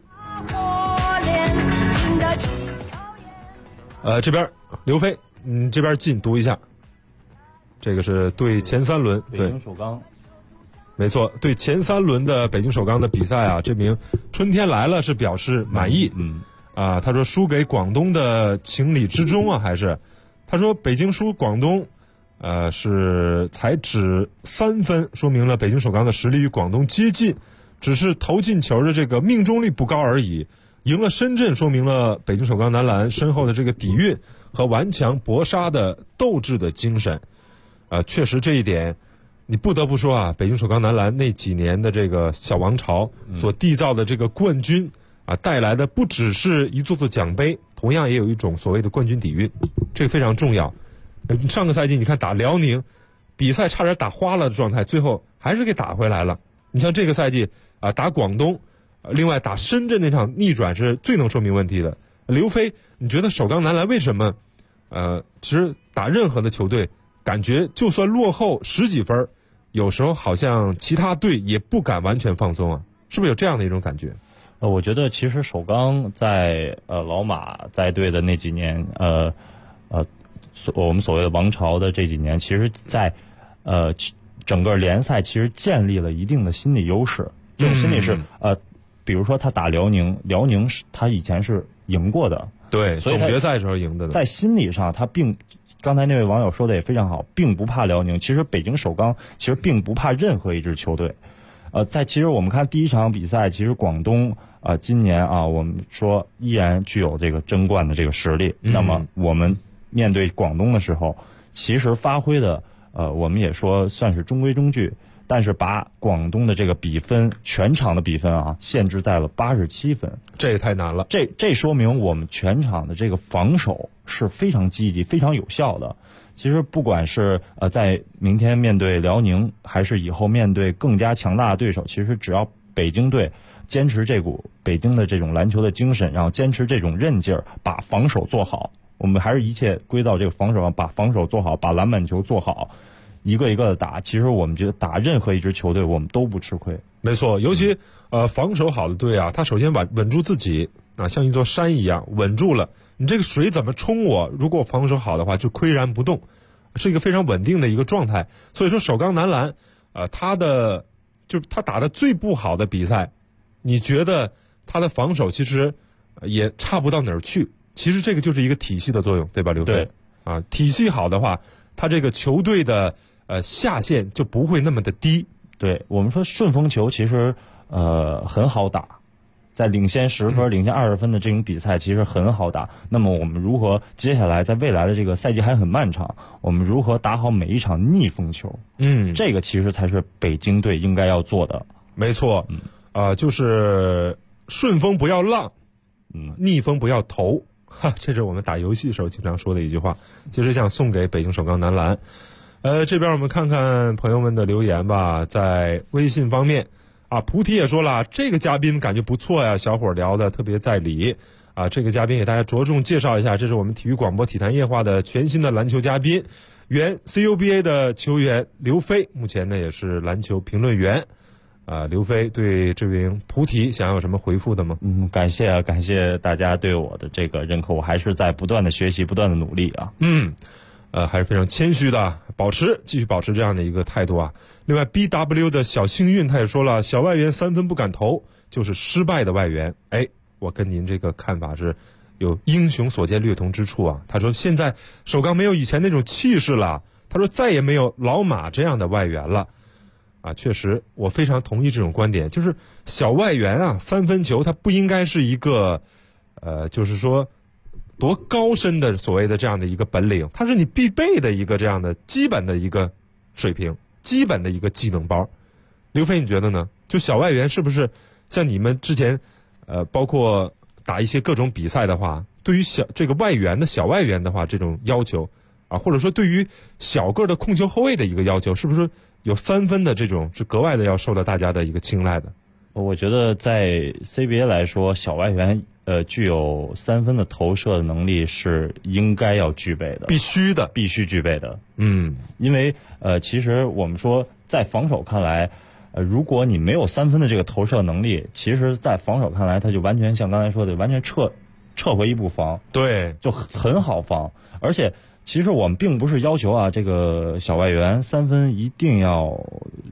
这边刘飞这边进读一下，这个是对前3轮北京首钢没错，对前3轮的北京首钢的比赛啊，这名春天来了是表示满意。他说输给广东的情理之中啊，还是他说北京输广东，是才只3分，说明了北京首钢的实力与广东接近，只是投进球的这个命中率不高而已。赢了深圳，说明了北京首钢男篮深厚的这个底蕴和顽强搏杀的斗志的精神。确实这一点。你不得不说啊，北京首钢男篮那几年的这个小王朝所缔造的这个冠军啊，带来的不只是一座座奖杯，同样也有一种所谓的冠军底蕴，这个非常重要。上个赛季你看打辽宁，比赛差点打花了的状态，最后还是给打回来了。你像这个赛季啊，打广东，另外打深圳那场逆转是最能说明问题的。刘飞，你觉得首钢男篮为什么其实打任何的球队，感觉就算落后10几分，有时候好像其他队也不敢完全放松啊，是不是有这样的一种感觉？ 我觉得其实首钢在老马在队的那几年，我们所谓的王朝的这几年，其实在整个联赛其实建立了一定的心理优势。这种心理是比如说他打辽宁是他以前是赢过的， 对， 所以总决赛时候赢的。 在心理上他刚才那位网友说的也非常好，并不怕辽宁。其实北京首钢其实并不怕任何一支球队。其实我们看第一场比赛，其实广东今年我们说依然具有这个争冠的这个实力。那么我们面对广东的时候，其实发挥的我们也说算是中规中矩，但是把广东的这个比分全场的比分限制在了87分， 这也太难了。 这说明我们全场的这个防守是非常积极、非常有效的。其实不管是在明天面对辽宁，还是以后面对更加强大的对手，其实只要北京队坚持这股北京的这种篮球的精神，然后坚持这种韧劲儿，把防守做好，我们还是一切归到这个防守上，把防守做好，把篮板球做好，一个一个的打。其实我们觉得打任何一支球队，我们都不吃亏。 没错，尤其防守好的队啊，他首先稳住自己啊，像一座山一样稳住了。你这个水怎么冲我？如果我防守好的话，就岿然不动，是一个非常稳定的一个状态。所以说，首钢男篮，他打的最不好的比赛，你觉得他的防守其实也差不到哪儿去。其实这个就是一个体系的作用，对吧，刘飞？ 对啊，体系好的话，他这个球队的下限就不会那么的低。 对，我们说顺风球其实很好打。在领先10分、领先20分的这种比赛，其实很好打。那么我们如何接下来在未来的这个赛季还很漫长，我们如何打好每一场逆风球？这个其实才是北京队应该要做的。 没错，就是顺风不要浪，逆风不要投。这是我们打游戏时候经常说的一句话，其实想送给北京首钢男篮。这边我们看看朋友们的留言吧，在微信方面。菩提也说了，这个嘉宾感觉不错呀，小伙聊的特别在理啊。这个嘉宾给大家着重介绍一下，这是我们体育广播体坛夜话的全新的篮球嘉宾，原 CUBA 的球员刘飞，目前呢也是篮球评论员。刘飞对这名菩提想要有什么回复的吗？ 感谢大家对我的这个认可，我还是在不断的学习，不断的努力啊。 还是非常谦虚的，继续保持这样的一个态度啊。另外 BW 的小幸运他也说了，小外援3分不敢投就是失败的外援。我跟您这个看法是有英雄所见略同之处啊。他说现在首钢没有以前那种气势了，他说再也没有老马这样的外援了确实我非常同意这种观点，就是小外援3分球他不应该是一个就是说多高深的所谓的这样的一个本领，它是你必备的一个这样的基本的一个水平，基本的一个技能包。刘飞你觉得呢？就小外援是不是像你们之前包括打一些各种比赛的话，对于这个小外援的话这种要求或者说对于小个的控球后卫的一个要求，是不是有3分的这种是格外的要受到大家的一个青睐的？ 我觉得在 CBA 来说，小外援具有3分的投射的能力是应该要具备的，必须具备的。因为其实我们说在防守看来，如果你没有3分的这个投射能力，其实在防守看来，它就完全像刚才说的，完全撤回一步防， 对， 就很好防。而且其实我们并不是要求这个小外援3分一定要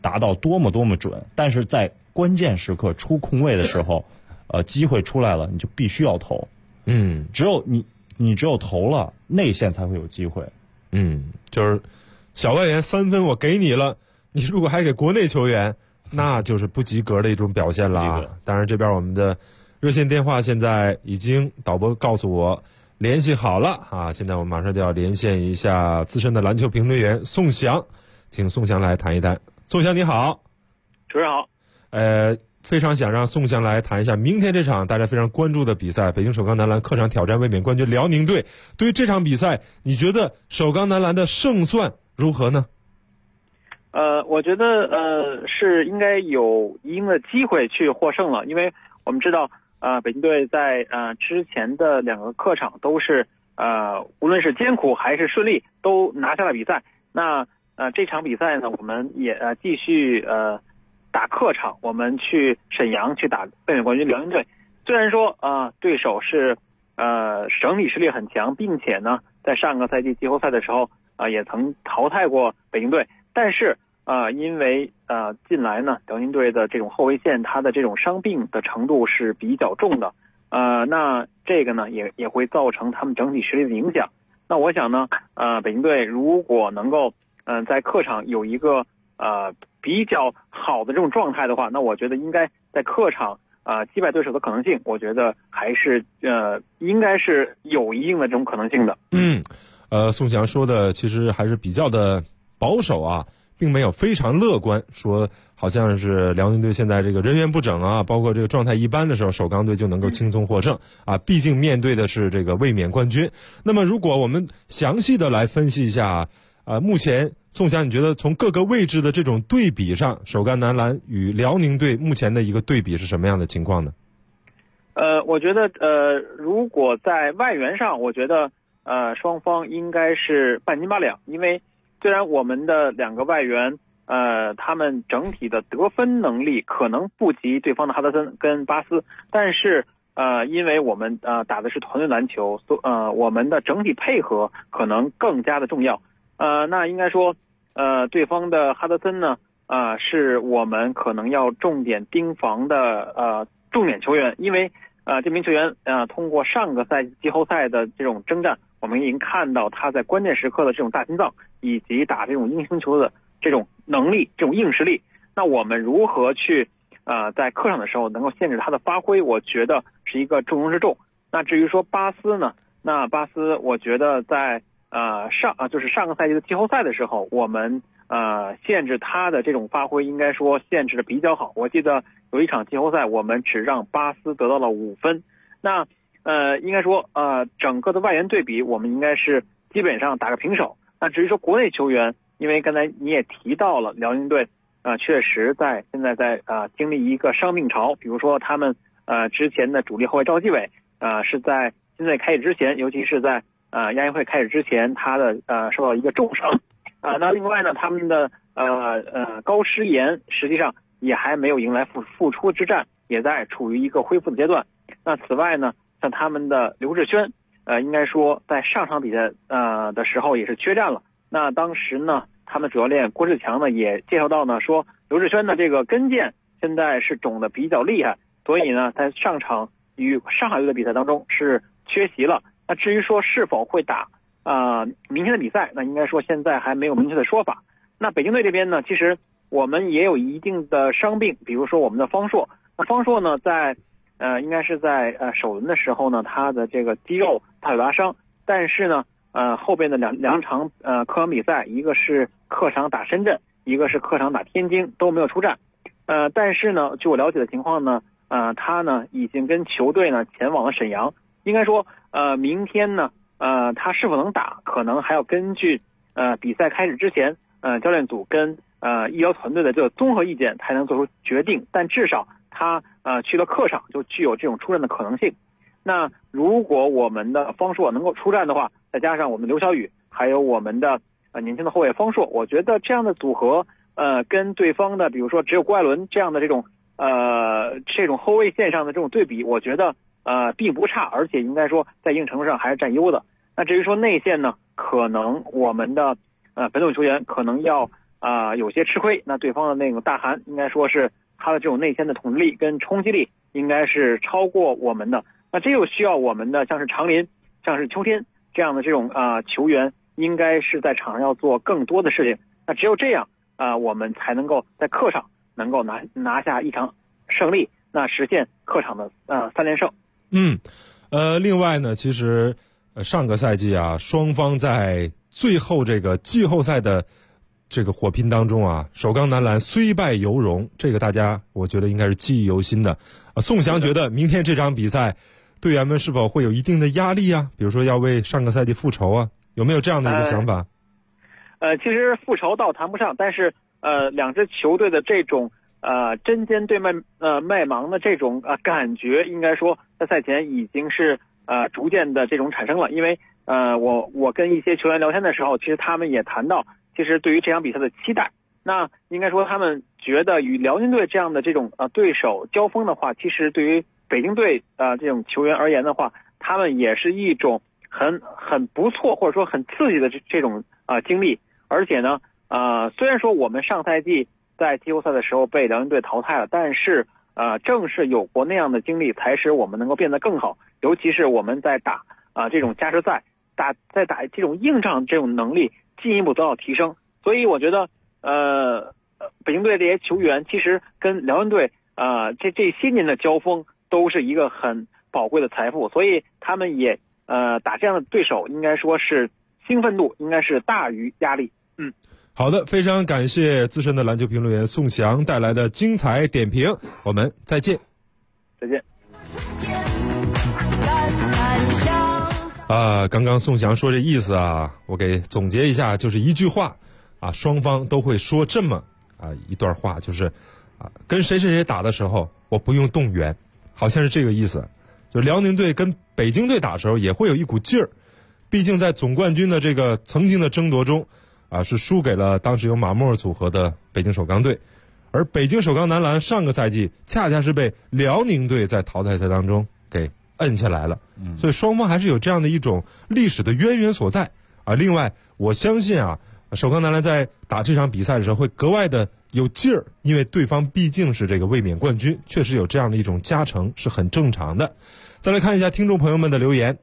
达到多么准，但是在关键时刻出空位的时候，机会出来了，你就必须要投。只有你只有投了，内线才会有机会。 就是小外援3分我给你了，你如果还给国内球员，那就是不及格的一种表现了啊。当然这边我们的热线电话现在已经导播告诉我联系好了啊，现在我们马上就要连线一下资深的篮球评论员宋翔，请宋翔来谈一谈。宋翔你好。 主任好。 非常想让宋翔来谈一下明天这场大家非常关注的比赛，北京首钢男篮客场挑战卫冕冠军辽宁队。对于这场比赛，你觉得首钢男篮的胜算如何呢？ 我觉得是应该有一定的机会去获胜了，因为我们知道北京队在之前的2个客场都是无论是艰苦还是顺利都拿下了比赛。那这场比赛呢，我们也继续打客场，我们去沈阳去打卫冕冠军辽宁队。虽然说对手是整体实力很强，并且呢在上个赛季季后赛的时候也曾淘汰过北京队，但是因为近来呢辽宁队的这种后卫线它的这种伤病的程度是比较重的，那这个呢也会造成他们整体实力的影响。那我想呢北京队如果能够在客场有一个比较好的这种状态的话，那我觉得应该在客场击败对手的可能性，我觉得还是应该是有一定的这种可能性的。 宋翔说的其实还是比较的保守啊，并没有非常乐观，说好像是辽宁队现在这个人员不整啊，包括这个状态一般的时候，首钢队就能够轻松获胜啊，毕竟面对的是这个卫冕冠军。那么如果我们详细的来分析一下目前宋翔你觉得从各个位置的这种对比上，首钢男篮与辽宁队目前的一个对比是什么样的情况呢？ 我觉得如果在外援上，我觉得双方应该是半斤八两，因为虽然我们的2个外援他们整体的得分能力可能不及对方的哈德森跟巴斯，但是因为我们打的是团队篮球，我们的整体配合可能更加的重要。那应该说对方的哈德森呢是我们可能要重点盯防的重点球员，因为这名球员通过上个赛季季后赛的这种征战，我们已经看到他在关键时刻的这种大心脏，以及打这种英雄球的这种能力，这种硬实力。那我们如何去在客场的时候能够限制他的发挥，我觉得是一个重中之重。那至于说巴斯呢，那巴斯我觉得在就是上个赛季的季后赛的时候，我们限制他的这种发挥应该说限制的比较好。我记得有一场季后赛我们只让巴斯得到了5分。那应该说整个的外援对比我们应该是基本上打个平手。那至于说国内球员，因为刚才你也提到了辽宁队确实现在在经历一个伤病潮，比如说他们之前的主力后卫赵继伟是在现在开始之前，尤其是在亚运会开始之前，他的受到一个重伤那另外呢他们的高诗岩实际上也还没有迎来复出之战，也在处于一个恢复的阶段。那此外呢，像他们的刘志轩应该说在上场比赛的时候也是缺战了。那当时呢他们主教练郭志强呢也介绍到呢，说刘志轩的这个跟腱现在是肿得比较厉害，所以呢在上场与上海队的比赛当中是缺席了。那至于说是否会打明天的比赛，那应该说现在还没有明确的说法。那北京队这边呢，其实我们也有一定的伤病，比如说我们的方硕。那方硕呢在应该是在首轮的时候呢，他的这个肌肉他有拉伤，但是呢后边的两场客场比赛，一个是客场打深圳，一个是客场打天津，都没有出战。但是呢据我了解的情况呢他呢已经跟球队呢前往了沈阳。应该说明天呢他是否能打，可能还要根据比赛开始之前教练组跟医疗团队的这个综合意见才能做出决定，但至少他去了客场就具有这种出战的可能性。那如果我们的方硕能够出战的话，再加上我们刘晓宇还有我们的年轻的后卫方硕，我觉得这样的组合跟对方的比如说只有郭艾伦这样的这种后卫线上的这种对比，我觉得并不差，而且应该说在一定程度上还是占优的。那至于说内线呢，可能我们的本土球员可能要有些吃亏。那对方的那种大韩应该说是他的这种内线的统治力跟冲击力应该是超过我们的。那这又需要我们的像是长林、像是秋天这样的这种球员，应该是在场上要做更多的事情。那只有这样我们才能够在客场能够拿下一场胜利，那实现客场的3连胜。 另外呢，其实上个赛季啊，双方在最后这个季后赛的这个火拼当中啊，首钢男篮虽败犹荣，这个大家我觉得应该是记忆犹新的。宋翔觉得明天这场比赛队员们是否会有一定的压力啊？比如说要为上个赛季复仇啊，有没有这样的一个想法？ 其实复仇倒谈不上，但是两支球队的这种针尖对麦芒的这种感觉，应该说在赛前已经是逐渐的这种产生了。因为我跟一些球员聊天的时候，其实他们也谈到，其实对于这场比赛的期待，那应该说他们觉得与辽宁队这样的这种对手交锋的话，其实对于北京队这种球员而言的话，他们也是一种很不错或者说很刺激的这种经历。而且呢虽然说我们上赛季在季后赛的时候被辽宁队淘汰了，但是正是有过那样的经历，才使我们能够变得更好。尤其是我们在打这种加时赛，在打这种硬仗这种能力进一步得到提升。所以我觉得北京队这些球员其实跟辽宁队这些年的交锋都是一个很宝贵的财富，所以他们也打这样的对手，应该说是兴奋度应该是大于压力。 好的，非常感谢资深的篮球评论员宋翔带来的精彩点评，我们再见。 再见。 刚刚宋翔说这意思啊，我给总结一下，就是一句话双方都会说这么一段话，就是跟谁谁谁打的时候我不用动员，好像是这个意思。就辽宁队跟北京队打的时候也会有一股劲儿，毕竟在总冠军的这个曾经的争夺中是输给了当时有马莫尔组合的北京首钢队，而北京首钢男篮上个赛季恰恰是被辽宁队在淘汰赛当中给摁下来了，所以双方还是有这样的一种历史的渊源所在另外我相信首钢男篮在打这场比赛的时候会格外的有劲儿，因为对方毕竟是这个卫冕冠军，确实有这样的一种加成是很正常的。再来看一下听众朋友们的留言。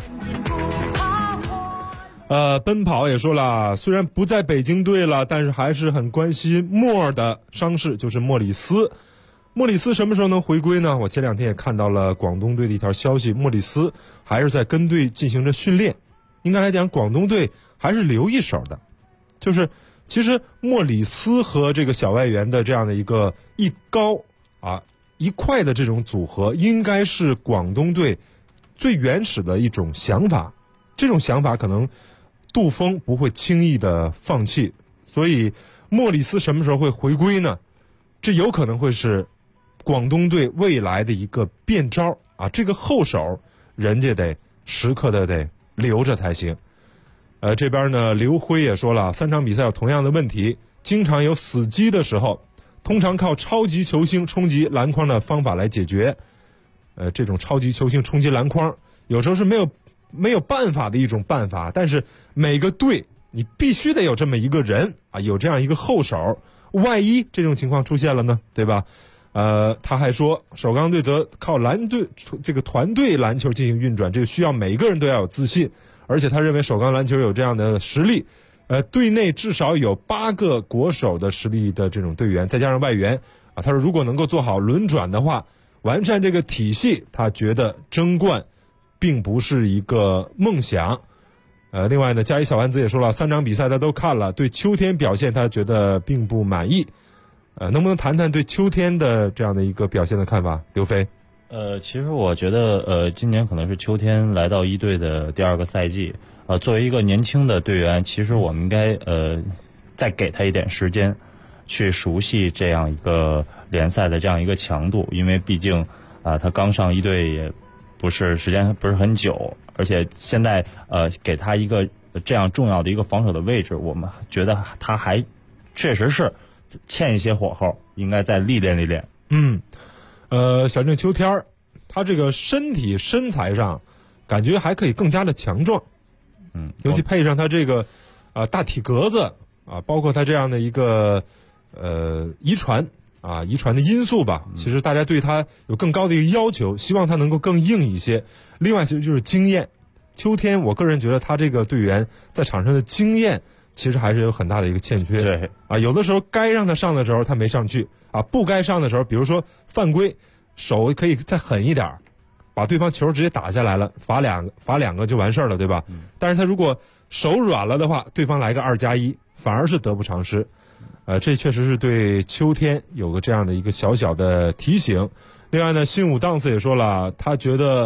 奔跑也说了，虽然不在北京队了，但是还是很关心莫尔的伤势，就是莫里斯。莫里斯什么时候能回归呢？我前两天也看到了广东队的一条消息，莫里斯还是在跟队进行着训练。应该来讲，广东队还是留一手的。就是其实莫里斯和这个小外援的这样的一个一高一快的这种组合，应该是广东队最原始的一种想法。这种想法可能杜锋不会轻易的放弃，所以莫里斯什么时候会回归呢？这有可能会是广东队未来的一个变招这个后手人家得时刻的得留着才行。这边呢刘辉也说了，3场比赛有同样的问题，经常有死机的时候，通常靠超级球星冲击篮筐的方法来解决。这种超级球星冲击篮筐有时候是没有办法的一种办法，但是每个队你必须得有这么一个人有这样一个后手，万一这种情况出现了呢，对吧？他还说首钢队则靠这个团队篮球进行运转，这个需要每个人都要有自信，而且他认为首钢篮球有这样的实力，队内至少有8个国手的实力的这种队员，再加上外援他说如果能够做好轮转的话，完善这个体系，他觉得争冠并不是一个梦想。另外呢，嘉义小丸子也说了，3场比赛他都看了，对秋天表现他觉得并不满意。能不能谈谈对秋天的这样的一个表现的看法，刘飞？ 其实我觉得今年可能是秋天来到一队的第2个赛季，作为一个年轻的队员，其实我们应该再给他一点时间去熟悉这样一个联赛的这样一个强度，因为毕竟他刚上一队也不是时间不是很久，而且现在给他一个这样重要的一个防守的位置，我们觉得他还确实是欠一些火候，应该再历练历练。 小郑秋天他这个身体身材上感觉还可以更加的强壮，尤其配上他这个大体格子， 啊，包括他这样的一个遗传的因素吧，其实大家对他有更高的一个要求，希望他能够更硬一些。另外其实就是经验，秋天我个人觉得他这个队员在场上的经验其实还是有很大的一个欠缺。 对啊，有的时候该让他上的时候他没上去啊，不该上的时候，比如说犯规，手可以再狠一点，把对方球直接打下来了，罚两个就完事儿了，对吧？但是他如果手软了的话，对方来个2+1，反而是得不偿失。这确实是对秋天有个这样的一个小小的提醒。另外呢，新武档次也说了，他觉得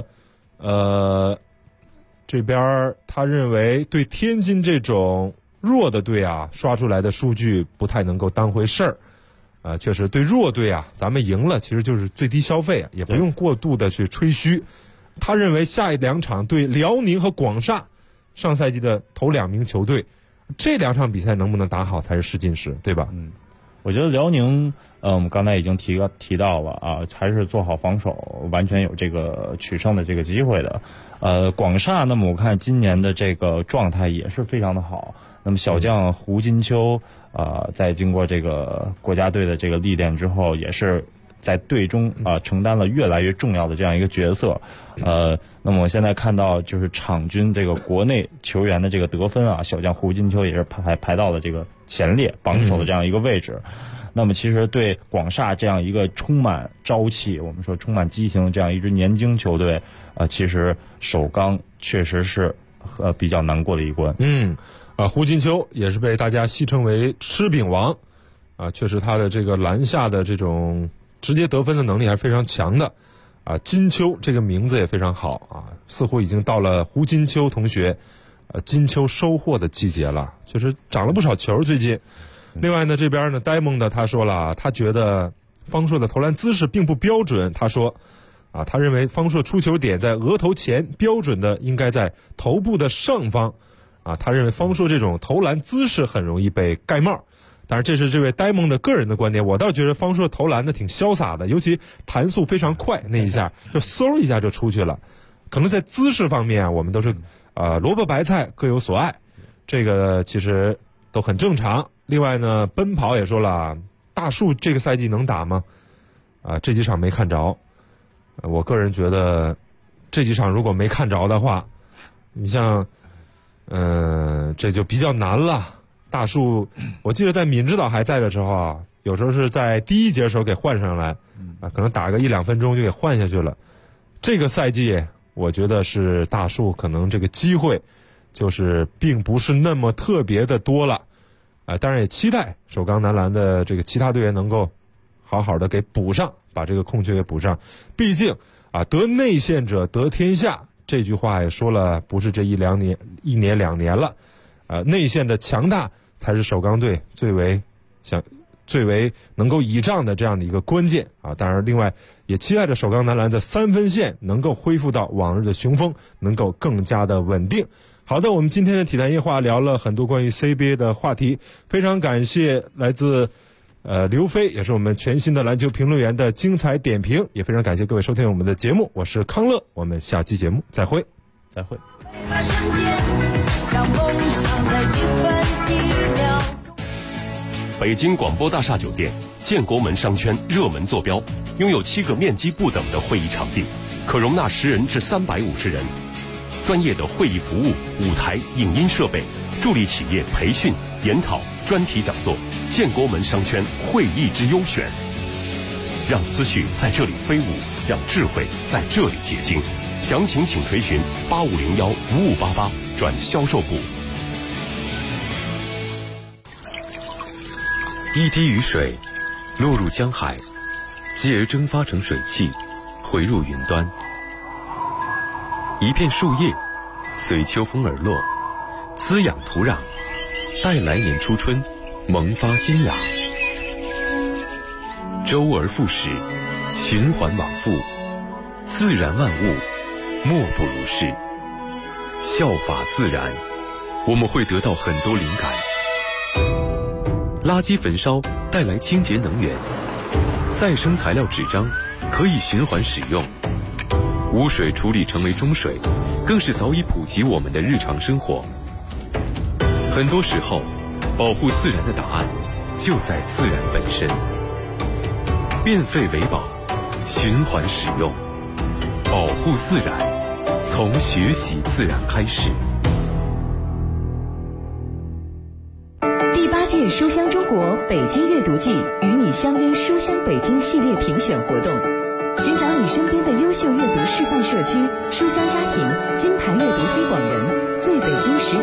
这边他认为对天津这种弱的队啊，刷出来的数据不太能够当回事儿。确实对弱队啊，咱们赢了其实就是最低消费啊，也不用过度的去吹嘘。他认为下2场对辽宁和广厦，上赛季的头2名球队，这2场比赛能不能打好才是试金石，对吧？ 我觉得辽宁，我们刚才已经提到了啊，还是做好防守，完全有这个取胜的这个机会的。广厦，那么我看今年的这个状态也是非常的好。那么小将胡金秋，在经过这个国家队的这个历练之后，也是在队中承担了越来越重要的这样一个角色。那么我现在看到就是场均这个国内球员的这个得分啊，小将胡金秋也是排到了这个前列榜首的这样一个位置。那么其实对广厦这样一个充满朝气，我们说充满激情这样一支年轻球队，其实首钢确实是比较难过的一关。 胡金秋也是被大家戏称为吃饼王，确实他的这个篮下的这种直接得分的能力还是非常强的。金秋这个名字也非常好啊，似乎已经到了胡金秋同学金秋收获的季节了，确实长了不少球最近。另外呢，这边呢Diamond他说了，他觉得方硕的投篮姿势并不标准。他说他认为方硕出球点在额头前，标准的应该在头部的上方。他认为方硕这种投篮姿势很容易被盖帽。当然这是这位Diamond的个人的观点，我倒觉得方硕投篮的挺潇洒的，尤其弹速非常快，那一下就嗖一下就出去了。可能在姿势方面我们都是萝卜白菜各有所爱，这个其实都很正常。另外呢，奔跑也说了，大树这个赛季能打吗？这几场没看着，我个人觉得这几场如果没看着的话，你像这就比较难了。大树我记得在闵指导还在的时候有时候是在第1节的时候给换上来可能打个1-2分钟就给换下去了。这个赛季我觉得是大树可能这个机会就是并不是那么特别的多了。当然也期待首钢男篮的这个其他队员能够好好的给补上，把这个空缺给补上。毕竟得内线者得天下，这句话也说了不是这1年2年了。内线的强大才是首钢队最为能够倚仗的这样的一个关键当然另外也期待着首钢男篮的3分线能够恢复到往日的雄风，能够更加的稳定。好的，我们今天的体坛夜话聊了很多关于 CBA 的话题，非常感谢来自刘飞，也是我们全新的篮球评论员的精彩点评，也非常感谢各位收听我们的节目，我是康乐，我们下期节目再会。 北京广播大厦酒店建国门商圈热门坐标，拥有7个面积不等的会议场地，可容纳10人至350人。专业的会议服务、舞台、影音设备，助力企业培训、研讨、专题讲座。建国门商圈会议之优选，让思绪在这里飞舞，让智慧在这里结晶。详情请垂询8501-5588转销售部。 一滴雨水落入江海，继而蒸发成水汽，回入云端。一片树叶随秋风而落，滋养土壤，待来年初春萌发新芽。周而复始，循环往复，自然万物莫不如是。效法自然，我们会得到很多灵感。垃圾焚烧带来清洁能源，再生材料纸张可以循环使用，污水处理成为中水，更是早已普及我们的日常生活。很多时候， 保护自然的答案就在自然本身。变废为宝，循环使用，保护自然，从学习自然开始。 第8届书香中国北京阅读季与你相约书香北京系列评选活动，寻找你身边的优秀阅读示范社区、书香家庭，